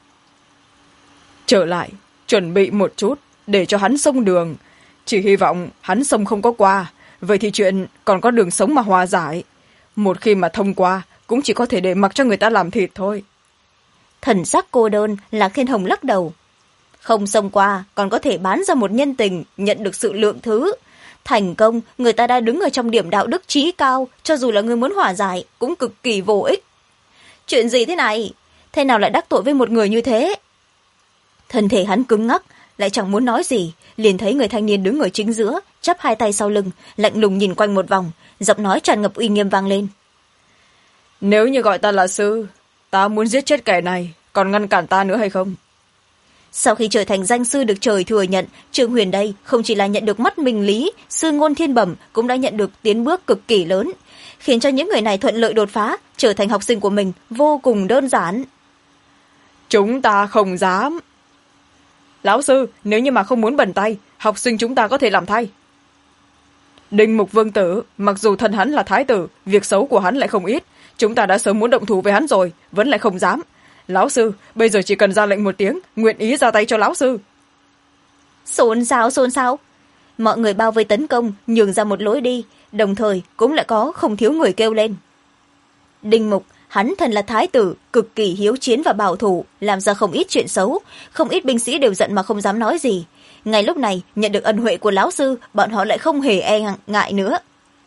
Trở lại, chuẩn bị một chút, để cho hắn xông đường. Chỉ hy vọng hắn xông không có qua, vậy thì chuyện còn có đường sống mà hòa giải. Một khi mà thông qua, cũng chỉ có thể để mặc cho người ta làm thịt thôi. Thần sắc cô đơn, Lạc Thiên Hồng lắc đầu. Không xông qua, còn có thể bán ra một nhân tình, nhận được sự lượng thứ. Thành công, người ta đã đứng ở trong điểm đạo đức trí cao, cho dù là người muốn hòa giải, cũng cực kỳ vô ích. Chuyện gì thế này? Thế nào lại đắc tội với một người như thế? Thân thể hắn cứng ngắc, lại chẳng muốn nói gì, liền thấy người thanh niên đứng ở chính giữa, chắp hai tay sau lưng, lạnh lùng nhìn quanh một vòng, giọng nói tràn ngập uy nghiêm vang lên. Nếu như gọi ta là sư, ta muốn giết chết kẻ này, còn ngăn cản ta nữa hay không? Sau khi trở thành danh sư được trời thừa nhận, Trương Huyền đây không chỉ là nhận được mắt minh lý, sư ngôn thiên bẩm, cũng đã nhận được tiến bước cực kỳ lớn, khiến cho những người này thuận lợi đột phá, trở thành học sinh của mình vô cùng đơn giản. Chúng ta không dám. Lão sư, nếu như mà không muốn bẩn tay, học sinh chúng ta có thể làm thay. Đinh Mục Vương Tử, mặc dù thân hắn là thái tử, việc xấu của hắn lại không ít, chúng ta đã sớm muốn động thủ với hắn rồi, vẫn lại không dám. Lão sư, bây giờ chỉ cần ra lệnh một tiếng, nguyện ý ra tay cho lão sư. Xôn xao. Mọi người bao vây tấn công, nhường ra một lối đi, đồng thời cũng lại có không thiếu người kêu lên. Đinh Mục, hắn thân là thái tử, cực kỳ hiếu chiến và bảo thủ, làm ra không ít chuyện xấu, không ít binh sĩ đều giận mà không dám nói gì. Ngay lúc này, nhận được ân huệ của lão sư, bọn họ lại không hề ngại nữa.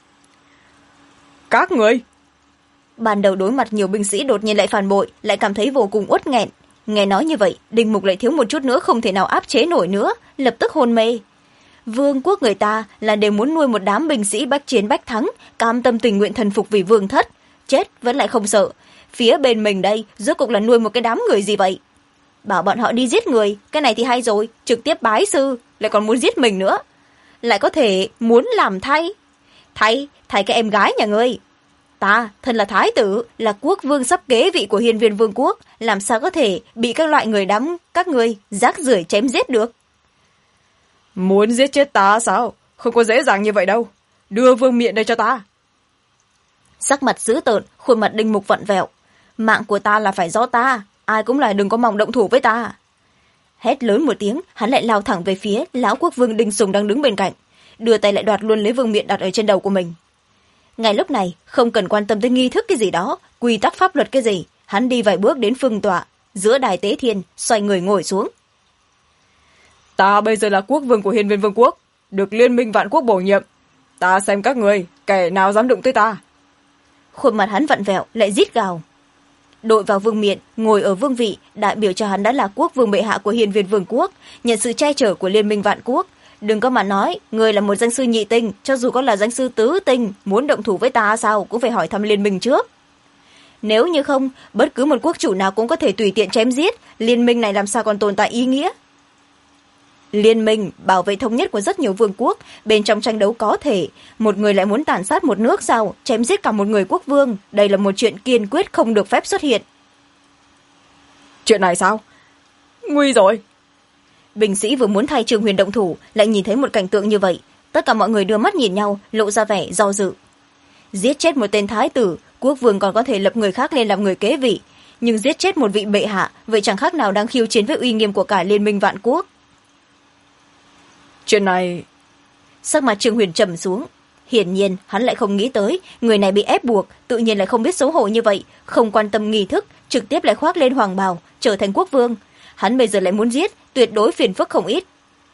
Các người! Ban đầu đối mặt nhiều binh sĩ đột nhiên lại phản bội, lại cảm thấy vô cùng uất nghẹn. Nghe nói như vậy, Đinh Mục lại thiếu một chút nữa không thể nào áp chế nổi nữa, lập tức hôn mê. Vương quốc người ta là đều muốn nuôi một đám binh sĩ bách chiến bách thắng, cam tâm tình nguyện thần phục vì vương thất, chết vẫn lại không sợ. Phía bên mình đây, rốt cuộc là nuôi một cái đám người gì vậy? Bảo bọn họ đi giết người, cái này thì hay rồi, trực tiếp bái sư, lại còn muốn giết mình nữa. Lại có thể muốn làm thay cái em gái nhà ngươi. Ta, thân là thái tử, là quốc vương sắp kế vị của Hiên Viên Vương quốc, làm sao có thể bị các loại người đám các ngươi rác rưởi chém giết được? Muốn giết chết ta sao? Không có dễ dàng như vậy đâu. Đưa vương miện đây cho ta. Sắc mặt dữ tợn, khuôn mặt Đinh Mục vặn vẹo. Mạng của ta là phải do ta, ai cũng là đừng có mong động thủ với ta. Hét lớn một tiếng, hắn lại lao thẳng về phía lão quốc vương Đinh Sùng đang đứng bên cạnh, đưa tay lại đoạt luôn lấy vương miện đặt ở trên đầu của mình. Ngay lúc này, không cần quan tâm tới nghi thức cái gì đó, quy tắc pháp luật cái gì, hắn đi vài bước đến phương tọa, giữa đài tế thiên, xoay người ngồi xuống. Ta bây giờ là quốc vương của Hiên Viên Vương quốc, được Liên minh Vạn Quốc bổ nhiệm. Ta xem các người, kẻ nào dám đụng tới ta. Khuôn mặt hắn vặn vẹo, lại rít gào. Đội vào vương miện, ngồi ở vương vị, đại biểu cho hắn đã là quốc vương bệ hạ của Hiên Viên Vương quốc, nhận sự che chở của Liên minh Vạn Quốc. Đừng có mà nói, người là một danh sư nhị tinh, cho dù có là danh sư tứ tinh, muốn động thủ với ta sao cũng phải hỏi thăm liên minh trước. Nếu như không, bất cứ một quốc chủ nào cũng có thể tùy tiện chém giết, liên minh này làm sao còn tồn tại ý nghĩa? Liên minh bảo vệ thống nhất của rất nhiều vương quốc, bên trong tranh đấu có thể, một người lại muốn tàn sát một nước sao, chém giết cả một người quốc vương, đây là một chuyện kiên quyết không được phép xuất hiện. Chuyện này sao? Nguy rồi! binh sĩ vừa muốn thay Trương Huyền động thủ lại nhìn thấy một cảnh tượng như vậy. Tất cả mọi người đưa mắt nhìn nhau, lộ ra vẻ do dự. Giết chết một tên thái tử, quốc vương còn có thể lập người khác lên làm người kế vị, nhưng giết chết một vị bệ hạ, vậy chẳng khác nào đang khiêu chiến với uy nghiêm của cả liên minh vạn quốc. Chuyện này... Sắc mặt Trương Huyền trầm xuống. Hiển nhiên hắn lại không nghĩ tới người này bị ép buộc, tự nhiên lại không biết xấu hổ như vậy, không quan tâm nghi thức, trực tiếp lại khoác lên hoàng bào trở thành quốc vương. Hắn bây giờ lại muốn giết, tuyệt đối phiền phức không ít.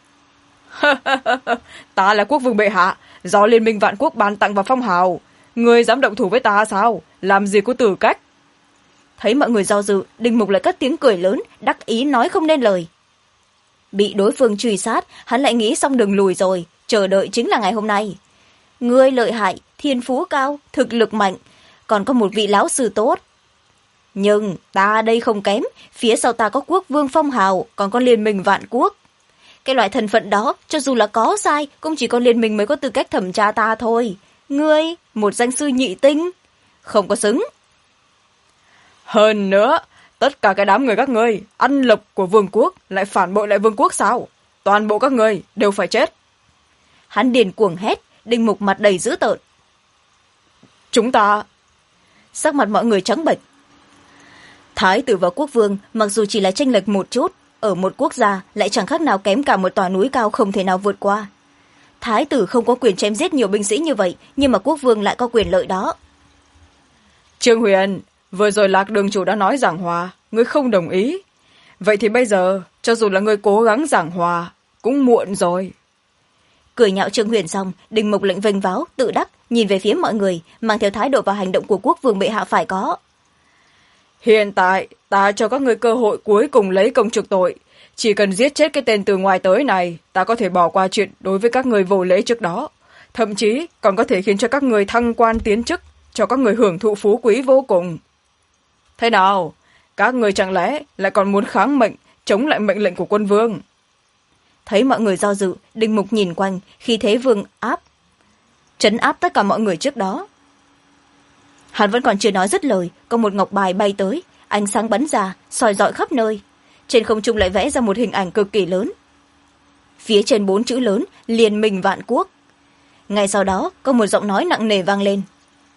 Ta là quốc vương bệ hạ, do liên minh vạn quốc ban tặng và phong hào, người dám động thủ với ta sao? Làm gì có tư cách? Thấy mọi người do dự, Đinh Mục lại cất tiếng cười lớn, đắc ý nói không nên lời. Bị đối phương truy sát, hắn lại nghĩ xong đường lùi rồi, chờ đợi chính là ngày hôm nay. Ngươi lợi hại, thiên phú cao, thực lực mạnh, còn có một vị lão sư tốt. Nhưng ta đây không kém, phía sau ta có quốc vương phong hào, còn có liên minh vạn quốc. Cái loại thân phận đó, cho dù là có sai, cũng chỉ có liên minh mới có tư cách thẩm tra ta thôi. Ngươi, một danh sư nhị tinh, không có xứng. Hơn nữa, tất cả cái đám người các ngươi, ăn lộc của vương quốc, lại phản bội lại vương quốc sao? Toàn bộ các ngươi đều phải chết. Hắn điên cuồng hét, Đinh Mục mặt đầy dữ tợn. Chúng ta... Sắc mặt mọi người trắng bệch. Thái tử và quốc vương mặc dù chỉ là chênh lệch một chút, ở một quốc gia lại chẳng khác nào kém cả một tòa núi cao không thể nào vượt qua. Thái tử không có quyền chém giết nhiều binh sĩ như vậy, nhưng mà quốc vương lại có quyền lợi đó. Trương Huyền, vừa rồi Lạc đường chủ đã nói giảng hòa, ngươi không đồng ý. Vậy thì bây giờ, cho dù là ngươi cố gắng giảng hòa, cũng muộn rồi. Cười nhạo Trương Huyền xong, Đinh Mục lệnh vênh váo, tự đắc, nhìn về phía mọi người, mang theo thái độ và hành động của quốc vương bệ hạ phải có. Hiện tại, ta cho các ngươi cơ hội cuối cùng lấy công chuộc tội. Chỉ cần giết chết cái tên từ ngoài tới này, ta có thể bỏ qua chuyện đối với các ngươi vô lễ trước đó. Thậm chí còn có thể khiến cho các ngươi thăng quan tiến chức, cho các người hưởng thụ phú quý vô cùng. Thế nào? Các người chẳng lẽ lại còn muốn kháng mệnh, chống lại mệnh lệnh của quân vương? Thấy mọi người do dự, Đinh Mục nhìn quanh, khi thế vương trấn áp tất cả mọi người trước đó. Hắn vẫn còn chưa nói dứt lời, có một ngọc bài bay tới, ánh sáng bắn ra, soi rọi khắp nơi. Trên không trung lại vẽ ra một hình ảnh cực kỳ lớn. Phía trên 4 chữ lớn, Liên minh vạn quốc. Ngay sau đó, có một giọng nói nặng nề vang lên.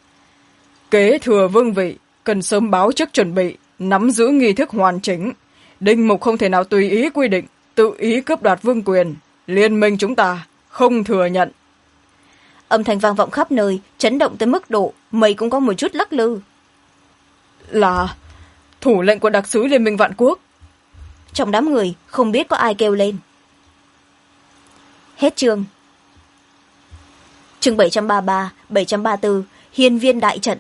Kế thừa vương vị, cần sớm báo trước chuẩn bị, nắm giữ nghi thức hoàn chỉnh. Đinh Mục không thể nào tùy ý quy định, tự ý cướp đoạt vương quyền. Liên minh chúng ta không thừa nhận. Âm thanh vang vọng khắp nơi, chấn động tới mức độ mây cũng có một chút lắc lư. Là thủ lệnh của đặc sứ Liên minh vạn quốc. Trong đám người không biết có ai kêu lên. Hết chương. Chương 733, 734, hiên viên đại trận.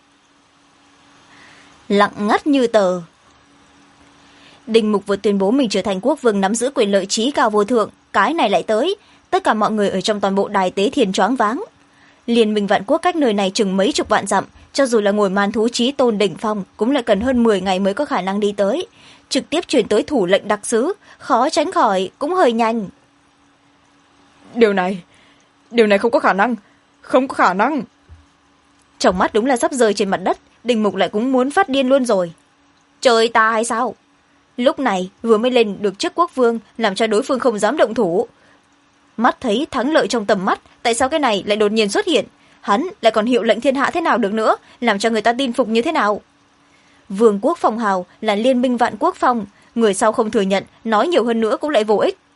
Lặng ngắt như tờ. Đinh Mục vừa tuyên bố mình trở thành quốc vương nắm giữ quyền lợi trí cao vô thượng, cái này lại tới. Tất cả mọi người ở trong toàn bộ đài tế thiền choáng váng. Liên minh vạn quốc cách nơi này chừng mấy chục vạn dặm, cho dù là ngồi man thú chí tôn đỉnh phong cũng lại cần hơn 10 ngày mới có khả năng đi tới. Trực tiếp chuyển tới thủ lệnh đặc sứ, khó tránh khỏi cũng hơi nhanh. Điều này không có khả năng, không có khả năng. Trong mắt đúng là sắp rơi trên mặt đất, Đinh Mục lại cũng muốn phát điên luôn rồi. Trời ta hay sao? Lúc này vừa mới lên được chức quốc vương, làm cho đối phương không dám động thủ. Mắt thấy thắng lợi trong tầm mắt, tại sao cái này lại đột nhiên xuất hiện? Hắn lại còn hiệu lệnh thiên hạ thế nào được nữa, làm cho người ta tin phục như thế nào? Vương quốc phong hào là liên minh vạn quốc phong, người sau không thừa nhận, nói nhiều hơn nữa cũng lại vô ích.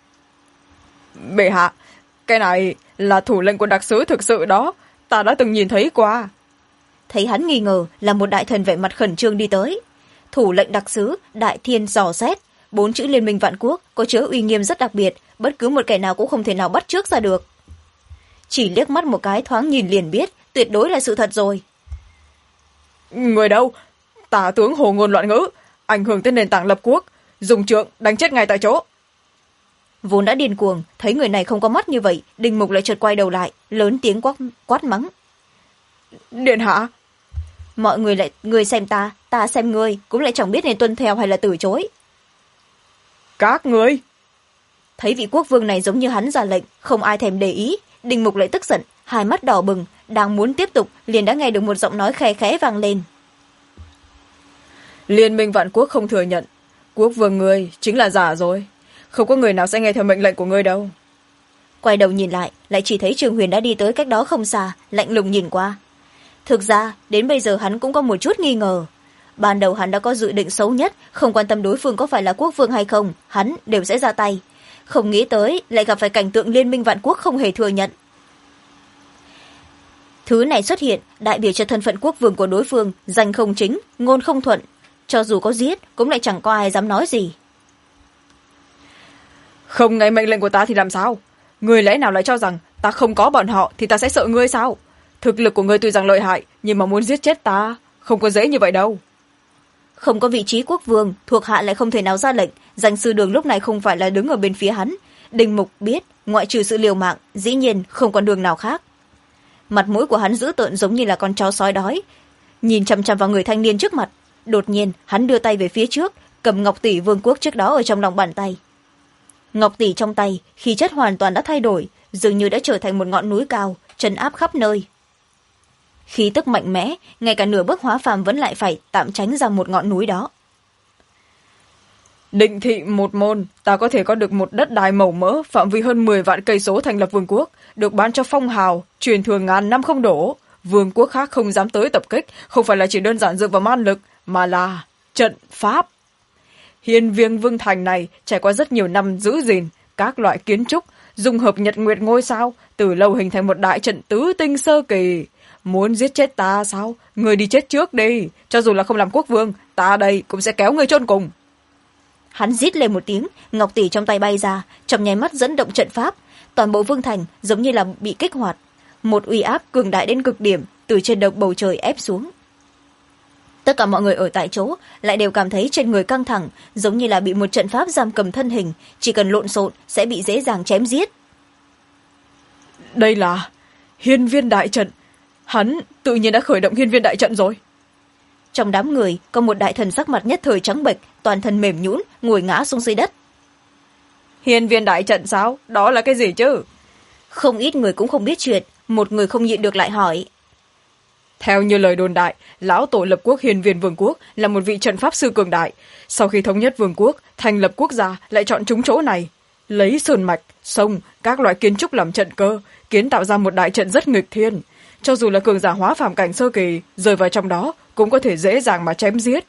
Bệ hạ, cái này là thủ lệnh của đặc sứ thực sự đó, ta đã từng nhìn thấy qua. Thấy hắn nghi ngờ, là một đại thần vẻ mặt khẩn trương đi tới. Thủ lệnh đặc sứ, đại thiên dò xét, 4 chữ liên minh vạn quốc có chứa uy nghiêm rất đặc biệt, bất cứ một kẻ nào cũng không thể nào bắt chước ra được. Chỉ liếc mắt một cái thoáng nhìn liền biết, tuyệt đối là sự thật rồi. Người đâu? Tả tướng hồ ngôn loạn ngữ, ảnh hưởng tới nền tảng lập quốc, dùng trượng đánh chết ngay tại chỗ. Vốn đã điên cuồng, thấy người này không có mắt như vậy, Đinh Mục lại chợt quay đầu lại, lớn tiếng quát mắng. Điện hạ. Mọi người lại người xem ta xem ngươi, cũng lại chẳng biết nên tuân theo hay là từ chối. Các ngươi. Thấy vị quốc vương này giống như hắn ra lệnh, không ai thèm để ý, Đinh Mục lại tức giận, hai mắt đỏ bừng, đang muốn tiếp tục, liền đã nghe được một giọng nói khe khẽ vang lên. Liên minh vạn quốc không thừa nhận, quốc vương ngươi chính là giả rồi. không có người nào sẽ nghe theo mệnh lệnh của ngươi đâu. Quay đầu nhìn lại, lại chỉ thấy Trường Huyền đã đi tới cách đó không xa, lạnh lùng nhìn qua. Thực ra đến bây giờ hắn cũng có một chút nghi ngờ. Ban đầu hắn đã có dự định xấu nhất, không quan tâm đối phương có phải là quốc vương hay không, hắn đều sẽ ra tay. Không nghĩ tới lại gặp phải cảnh tượng liên minh vạn quốc không hề thừa nhận. Thứ này xuất hiện đại biểu cho thân phận quốc vương của đối phương, danh không chính, ngôn không thuận. Cho dù có giết cũng lại chẳng có ai dám nói gì. Không nghe mệnh lệnh của ta thì làm sao? Ngươi lẽ nào lại cho rằng ta không có bọn họ thì ta sẽ sợ ngươi sao? Thực lực của ngươi tuy rằng lợi hại, nhưng mà muốn giết chết ta không có dễ như vậy đâu. Không có vị trí quốc vương, thuộc hạ lại không thể nào ra lệnh. Danh sư Đường lúc này không phải là đứng ở bên phía hắn. Đinh Mục biết ngoại trừ sự liều mạng, dĩ nhiên không còn đường nào khác. Mặt mũi của hắn dữ tợn giống như là con chó sói đói, nhìn chằm chằm vào người thanh niên trước mặt. Đột nhiên hắn đưa tay về phía trước, cầm ngọc tỷ vương quốc trước đó ở trong lòng bàn tay. Ngọc tỷ trong tay khí chất hoàn toàn đã thay đổi, dường như đã trở thành một ngọn núi cao, trấn áp khắp nơi. Khí tức mạnh mẽ, ngay cả nửa bước hóa phàm vẫn lại phải tạm tránh ra một ngọn núi đó. Định thị một môn, ta có thể có được một đất đai màu mỡ, phạm vi hơn 10 vạn cây số thành lập vương quốc, được bán cho phong hào, truyền thừa ngàn năm không đổ. Vương quốc khác không dám tới tập kích, không phải là chỉ đơn giản dựa vào man lực, mà là trận pháp. Hiên Viên Vương Thành này trải qua rất nhiều năm giữ gìn, các loại kiến trúc, dung hợp nhật nguyệt ngôi sao, từ lâu hình thành một đại trận tứ tinh sơ kỳ. Muốn giết chết ta sao? Người đi chết trước đi, cho dù là không làm quốc vương, ta đây cũng sẽ kéo người chôn cùng. Hắn rít lên một tiếng, ngọc tỷ trong tay bay ra, trong nháy mắt dẫn động trận pháp. Toàn bộ vương thành giống như là bị kích hoạt. Một uy áp cường đại đến cực điểm từ trên đầu bầu trời ép xuống. Tất cả mọi người ở tại chỗ lại đều cảm thấy trên người căng thẳng, giống như là bị một trận pháp giam cầm thân hình, chỉ cần lộn xộn sẽ bị dễ dàng chém giết. Đây là hiên viên đại trận. Hắn tự nhiên đã khởi động hiên viên đại trận rồi. Trong đám người có một đại thần sắc mặt nhất thời trắng bệch, toàn thân mềm nhũn, ngồi ngã xuống dưới đất. Hiên viên đại trận sao? Đó là cái gì chứ? Không ít người cũng không biết chuyện, một người không nhịn được lại hỏi. Theo như lời đồn đại, lão tổ lập quốc Hiên Viên Vương quốc là một vị trận pháp sư cường đại. Sau khi thống nhất vương quốc, thành lập quốc gia lại chọn trúng chỗ này, lấy sơn mạch, sông, các loại kiến trúc làm trận cơ, kiến tạo ra một đại trận rất nghịch thiên. Cho dù là cường giả hóa phàm cảnh sơ kỳ, rơi vào trong đó cũng có thể dễ dàng mà chém giết.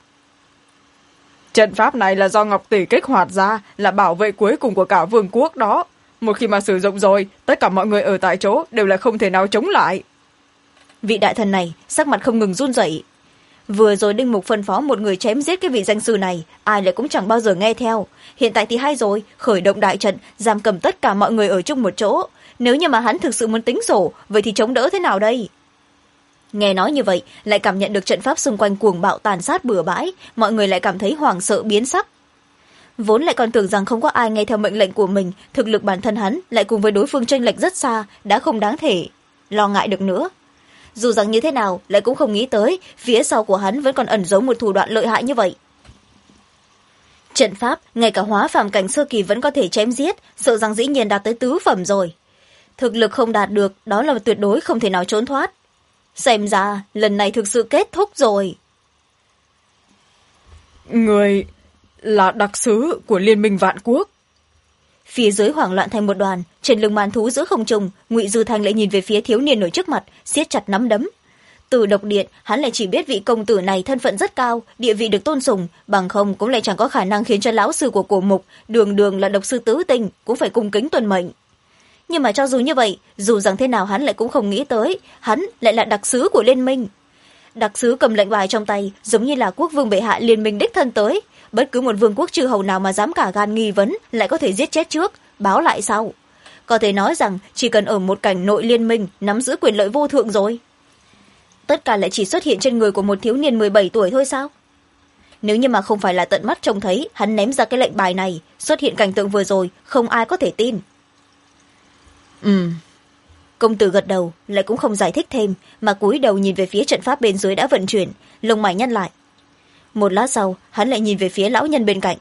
Trận pháp này là do Ngọc Tỷ kích hoạt ra, là bảo vệ cuối cùng của cả vương quốc đó. Một khi mà sử dụng rồi, tất cả mọi người ở tại chỗ đều là không thể nào chống lại. Vị đại thần này sắc mặt không ngừng run rẩy. Vừa rồi Đinh Mục phân phó một người chém giết cái vị danh sư này, ai lại cũng chẳng bao giờ nghe theo. Hiện tại thì hay rồi, khởi động đại trận, giam cầm tất cả mọi người ở chung một chỗ. Nếu như mà hắn thực sự muốn tính sổ, vậy thì chống đỡ thế nào đây? Nghe nói như vậy, lại cảm nhận được trận pháp xung quanh cuồng bạo tàn sát bừa bãi, mọi người lại cảm thấy hoảng sợ biến sắc. Vốn lại còn tưởng rằng không có ai nghe theo mệnh lệnh của mình, thực lực bản thân hắn lại cùng với đối phương chênh lệch rất xa, đã không đáng thể lo ngại được nữa. Dù rằng như thế nào, lại cũng không nghĩ tới phía sau của hắn vẫn còn ẩn giấu một thủ đoạn lợi hại như vậy. Trận pháp, ngay cả hóa phàm cảnh sơ kỳ vẫn có thể chém giết, sợ rằng dĩ nhiên đạt tới tứ phẩm rồi. Thực lực không đạt được, đó là tuyệt đối không thể nào trốn thoát. Xem ra, lần này thực sự kết thúc rồi. Người là đặc sứ của Liên minh Vạn Quốc. Phía dưới hoảng loạn thành một đoàn, trên lưng màn thú giữa không trung, Ngụy Dư Thanh lại nhìn về phía thiếu niên ở trước mặt, siết chặt nắm đấm. Từ độc điện, hắn lại chỉ biết vị công tử này thân phận rất cao, địa vị được tôn sùng, bằng không cũng lại chẳng có khả năng khiến cho lão sư của cổ mục, đường đường là độc sư tứ tinh, cũng phải cung kính tuân mệnh. Nhưng mà cho dù như vậy, dù rằng thế nào hắn lại cũng không nghĩ tới, hắn lại là đặc sứ của liên minh. Đặc sứ cầm lệnh bài trong tay, giống như là quốc vương bệ hạ liên minh đích thân tới. Bất cứ một vương quốc chư hầu nào mà dám cả gan nghi vấn lại có thể giết chết trước, báo lại sau. Có thể nói rằng chỉ cần ở một cảnh nội liên minh nắm giữ quyền lợi vô thượng rồi. Tất cả lại chỉ xuất hiện trên người của một thiếu niên 17 tuổi thôi sao? Nếu như mà không phải là tận mắt trông thấy hắn ném ra cái lệnh bài này, xuất hiện cảnh tượng vừa rồi, không ai có thể tin. Công tử gật đầu, lại cũng không giải thích thêm, mà cúi đầu nhìn về phía trận pháp bên dưới đã vận chuyển, lông mày nhăn lại. Một lát sau, hắn lại nhìn về phía lão nhân bên cạnh.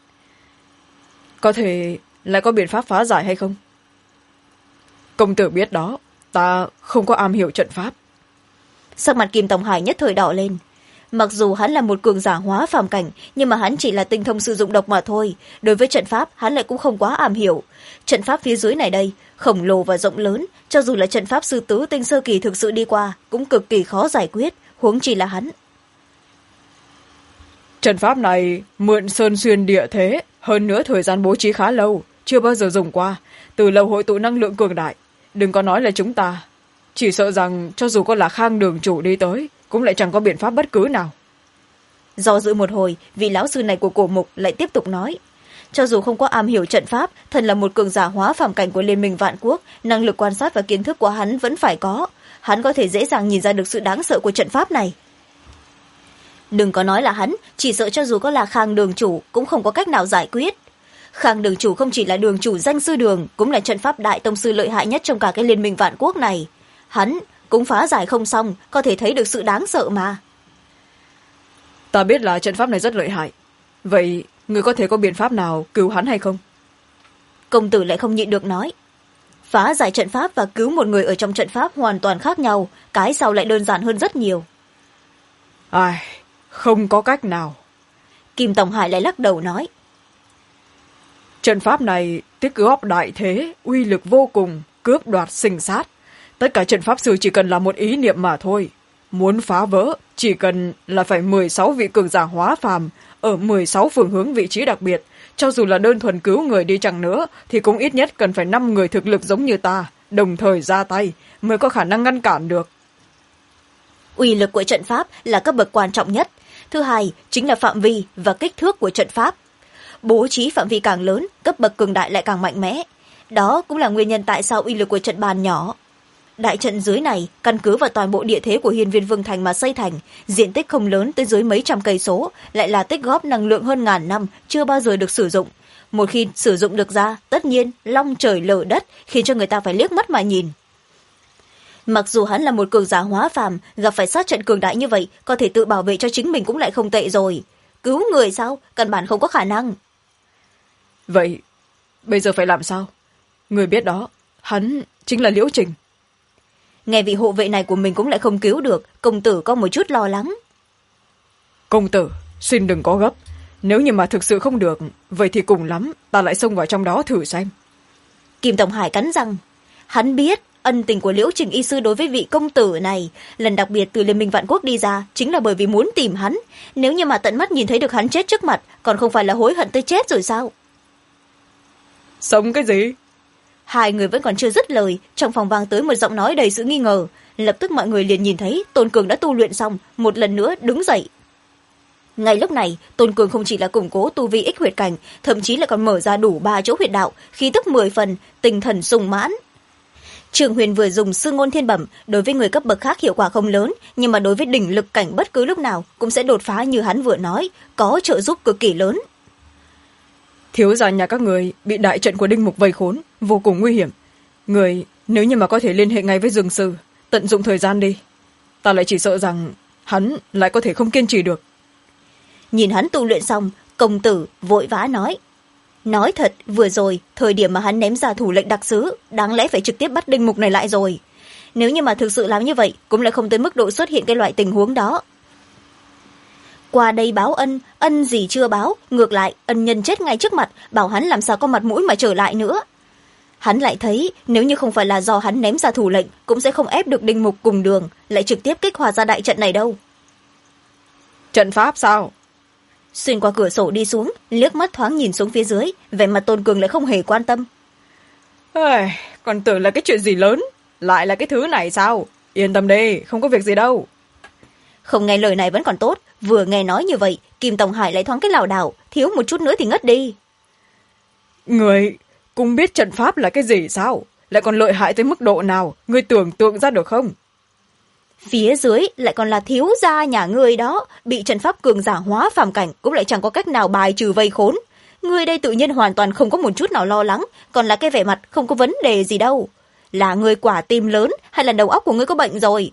Có thể lại có biện pháp phá giải hay không? Công tử biết đó, ta không có am hiểu trận pháp. Sắc mặt Kim Tòng Hải nhất thời đỏ lên. mặc dù hắn là một cường giả hóa phàm cảnh, nhưng mà hắn chỉ là tinh thông sử dụng độc mà thôi. Đối với trận pháp hắn lại cũng không quá am hiểu. Trận pháp phía dưới này đây khổng lồ và rộng lớn, cho dù là trận pháp sư tứ tinh sơ kỳ thực sự đi qua cũng cực kỳ khó giải quyết, huống chi là hắn. Trận pháp này mượn sơn xuyên địa thế, hơn nữa thời gian bố trí khá lâu, chưa bao giờ dùng qua, từ lâu hội tụ năng lượng cường đại. Đừng có nói là chúng ta, chỉ sợ rằng cho dù có là Khang đường chủ đi tới cũng lại chẳng có biện pháp bất cứ nào. Do dự một hồi, vị lão sư này của cổ mục lại tiếp tục nói, cho dù không có am hiểu trận pháp, thần là một cường giả hóa phàm cảnh của liên minh vạn quốc, năng lực quan sát và kiến thức của hắn vẫn phải có. Hắn có thể dễ dàng nhìn ra được sự đáng sợ của trận pháp này. Đừng có nói là hắn, chỉ sợ cho dù có là Khang đường chủ cũng không có cách nào giải quyết. Khang đường chủ không chỉ là đường chủ danh sư đường, cũng là trận pháp đại tông sư lợi hại nhất trong cả cái liên minh vạn quốc này. Hắn cũng phá giải không xong, có thể thấy được sự đáng sợ mà. Ta biết là trận pháp này rất lợi hại, vậy người có thể có biện pháp nào cứu hắn hay không? Công tử lại không nhịn được nói, phá giải trận pháp và cứu một người ở trong trận pháp hoàn toàn khác nhau, cái sau lại đơn giản hơn rất nhiều. Ai, không có cách nào. Kim Tổng Hải lại lắc đầu nói, trận pháp này tích góp đại thế, uy lực vô cùng, cướp đoạt sinh sát. Tất cả trận pháp sư chỉ cần là một ý niệm mà thôi. Muốn phá vỡ chỉ cần là phải 16 vị cường giả hóa phàm ở 16 phương hướng vị trí đặc biệt. Cho dù là đơn thuần cứu người đi chăng nữa thì cũng ít nhất cần phải 5 người thực lực giống như ta đồng thời ra tay mới có khả năng ngăn cản được. Uy lực của trận pháp là cấp bậc quan trọng nhất. Thứ hai chính là phạm vi và kích thước của trận pháp. Bố trí phạm vi càng lớn, cấp bậc cường đại lại càng mạnh mẽ. Đó cũng là nguyên nhân tại sao uy lực của trận bàn nhỏ. Đại trận dưới này căn cứ vào toàn bộ địa thế của Hiên Viên Vương Thành mà xây thành, diện tích không lớn tới dưới mấy trăm cây số, lại là tích góp năng lượng hơn ngàn năm, chưa bao giờ được sử dụng. Một khi sử dụng được ra, tất nhiên long trời lở đất, khiến cho người ta phải liếc mắt mà nhìn. Mặc dù hắn là một cường giả hóa phàm, gặp phải sát trận cường đại như vậy, có thể tự bảo vệ cho chính mình cũng lại không tệ rồi. Cứu người sao? Căn bản không có khả năng. Vậy bây giờ phải làm sao? Người biết đó, hắn chính là Liễu Trình. Nghe vị hộ vệ này của mình cũng lại không cứu được, công tử có một chút lo lắng. Công tử, xin đừng có gấp. Nếu như mà thực sự không được, vậy thì cùng lắm ta lại xông vào trong đó thử xem. Kim Tổng Hải cắn răng. Hắn biết ân tình của Liễu Trình y sư đối với vị công tử này, lần đặc biệt từ Liên minh Vạn Quốc đi ra chính là bởi vì muốn tìm hắn. Nếu như mà tận mắt nhìn thấy được hắn chết trước mặt, còn không phải là hối hận tới chết rồi sao? Sống cái gì? Hai người vẫn còn chưa dứt lời, trong phòng vang tới một giọng nói đầy sự nghi ngờ. Lập tức mọi người liền nhìn thấy Tôn Cường đã tu luyện xong, một lần nữa đứng dậy. Ngay lúc này, Tôn Cường không chỉ là củng cố tu vi ích huyệt cảnh, thậm chí là còn mở ra đủ 3 chỗ huyệt đạo, khí tức 10 phần, tinh thần sung mãn. Trường Huyền vừa dùng sư ngôn thiên bẩm, đối với người cấp bậc khác hiệu quả không lớn, nhưng mà đối với đỉnh lực cảnh bất cứ lúc nào cũng sẽ đột phá như hắn vừa nói, có trợ giúp cực kỳ lớn. Thiếu gia nhà các người bị đại trận của Đinh Mục vây khốn, vô cùng nguy hiểm. Người nếu như mà có thể liên hệ ngay với Dương Sư, tận dụng thời gian đi. Ta lại chỉ sợ rằng hắn lại có thể không kiên trì được. Nhìn hắn tu luyện xong, công tử vội vã nói thật, vừa rồi thời điểm mà hắn ném ra thủ lệnh đặc sứ, đáng lẽ phải trực tiếp bắt Đinh Mục này lại rồi. Nếu như mà thực sự làm như vậy, cũng lại không tới mức độ xuất hiện cái loại tình huống đó. Qua đây báo ân, ân gì chưa báo, ngược lại ân nhân chết ngay trước mặt, bảo hắn làm sao có mặt mũi mà trở lại nữa. Hắn lại thấy nếu như không phải là do hắn ném ra thủ lệnh, cũng sẽ không ép được Đinh Mục cùng đường, lại trực tiếp kích hoạt ra đại trận này đâu. Trận pháp sao? Xuyên qua cửa sổ đi xuống, liếc mắt thoáng nhìn xuống phía dưới, vẻ mặt Tôn Cường lại không hề quan tâm. Còn tưởng là cái chuyện gì lớn, lại là cái thứ này sao? Yên tâm đi, không có việc gì đâu. Không nghe lời này vẫn còn tốt, vừa nghe nói như vậy, Kim Tổng Hải lại thoáng cái lảo đảo, thiếu một chút nữa thì ngất đi. Người cũng biết trận pháp là cái gì sao? Lại còn lợi hại tới mức độ nào, người tưởng tượng ra được không? Phía dưới lại còn là thiếu gia nhà ngươi đó, bị trận pháp cường giả hóa phàm cảnh cũng lại chẳng có cách nào bài trừ vây khốn. Ngươi đây tự nhiên hoàn toàn không có một chút nào lo lắng, còn là cái vẻ mặt không có vấn đề gì đâu. Là ngươi quả tim lớn hay là đầu óc của ngươi có bệnh rồi?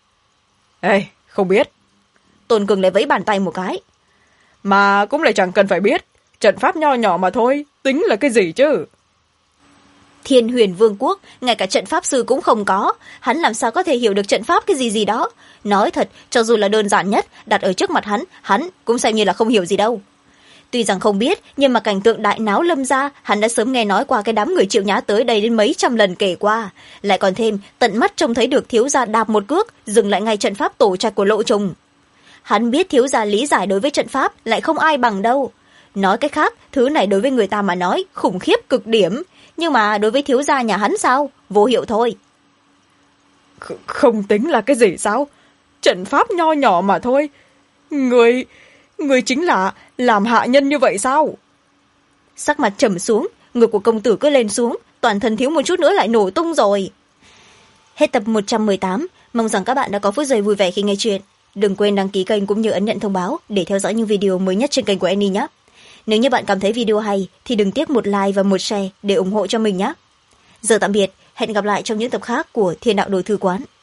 Ê, không biết. Tôn Cường lại vẫy bàn tay một cái. Mà cũng lại chẳng cần phải biết, trận pháp nho nhỏ mà thôi, tính là cái gì chứ? Thiên Huyền Vương quốc ngay cả trận pháp sư cũng không có, hắn làm sao có thể hiểu được trận pháp cái gì gì đó. Nói thật, cho dù là đơn giản nhất đặt ở trước mặt hắn cũng xem như là không hiểu gì đâu. Tuy rằng không biết, nhưng mà cảnh tượng đại náo Lâm gia hắn đã sớm nghe nói qua cái đám người Triệu Nhã tới đây đến mấy trăm lần kể qua, lại còn thêm tận mắt trông thấy được thiếu gia đạp một cước dừng lại ngay trận pháp tổ trạch của Lộ Trùng. Hắn biết thiếu gia lý giải đối với trận pháp lại không ai bằng đâu. Nói cách khác, thứ này đối với người ta mà nói khủng khiếp cực điểm, nhưng mà đối với thiếu gia nhà hắn sao? Vô hiệu thôi. Không tính là cái gì sao? Trận pháp nho nhỏ mà thôi. Người chính là làm hạ nhân như vậy sao? Sắc mặt trầm xuống, ngực của công tử cứ lên xuống, toàn thân thiếu một chút nữa lại nổ tung rồi. Hết tập 118, mong rằng các bạn đã có phút giây vui vẻ khi nghe chuyện. Đừng quên đăng ký kênh cũng như ấn nhận thông báo để theo dõi những video mới nhất trên kênh của Annie nhé. Nếu như bạn cảm thấy video hay thì đừng tiếc một like và một share để ủng hộ cho mình nhé. Giờ tạm biệt, hẹn gặp lại trong những tập khác của Thiên Đạo Đồ Thư Quán.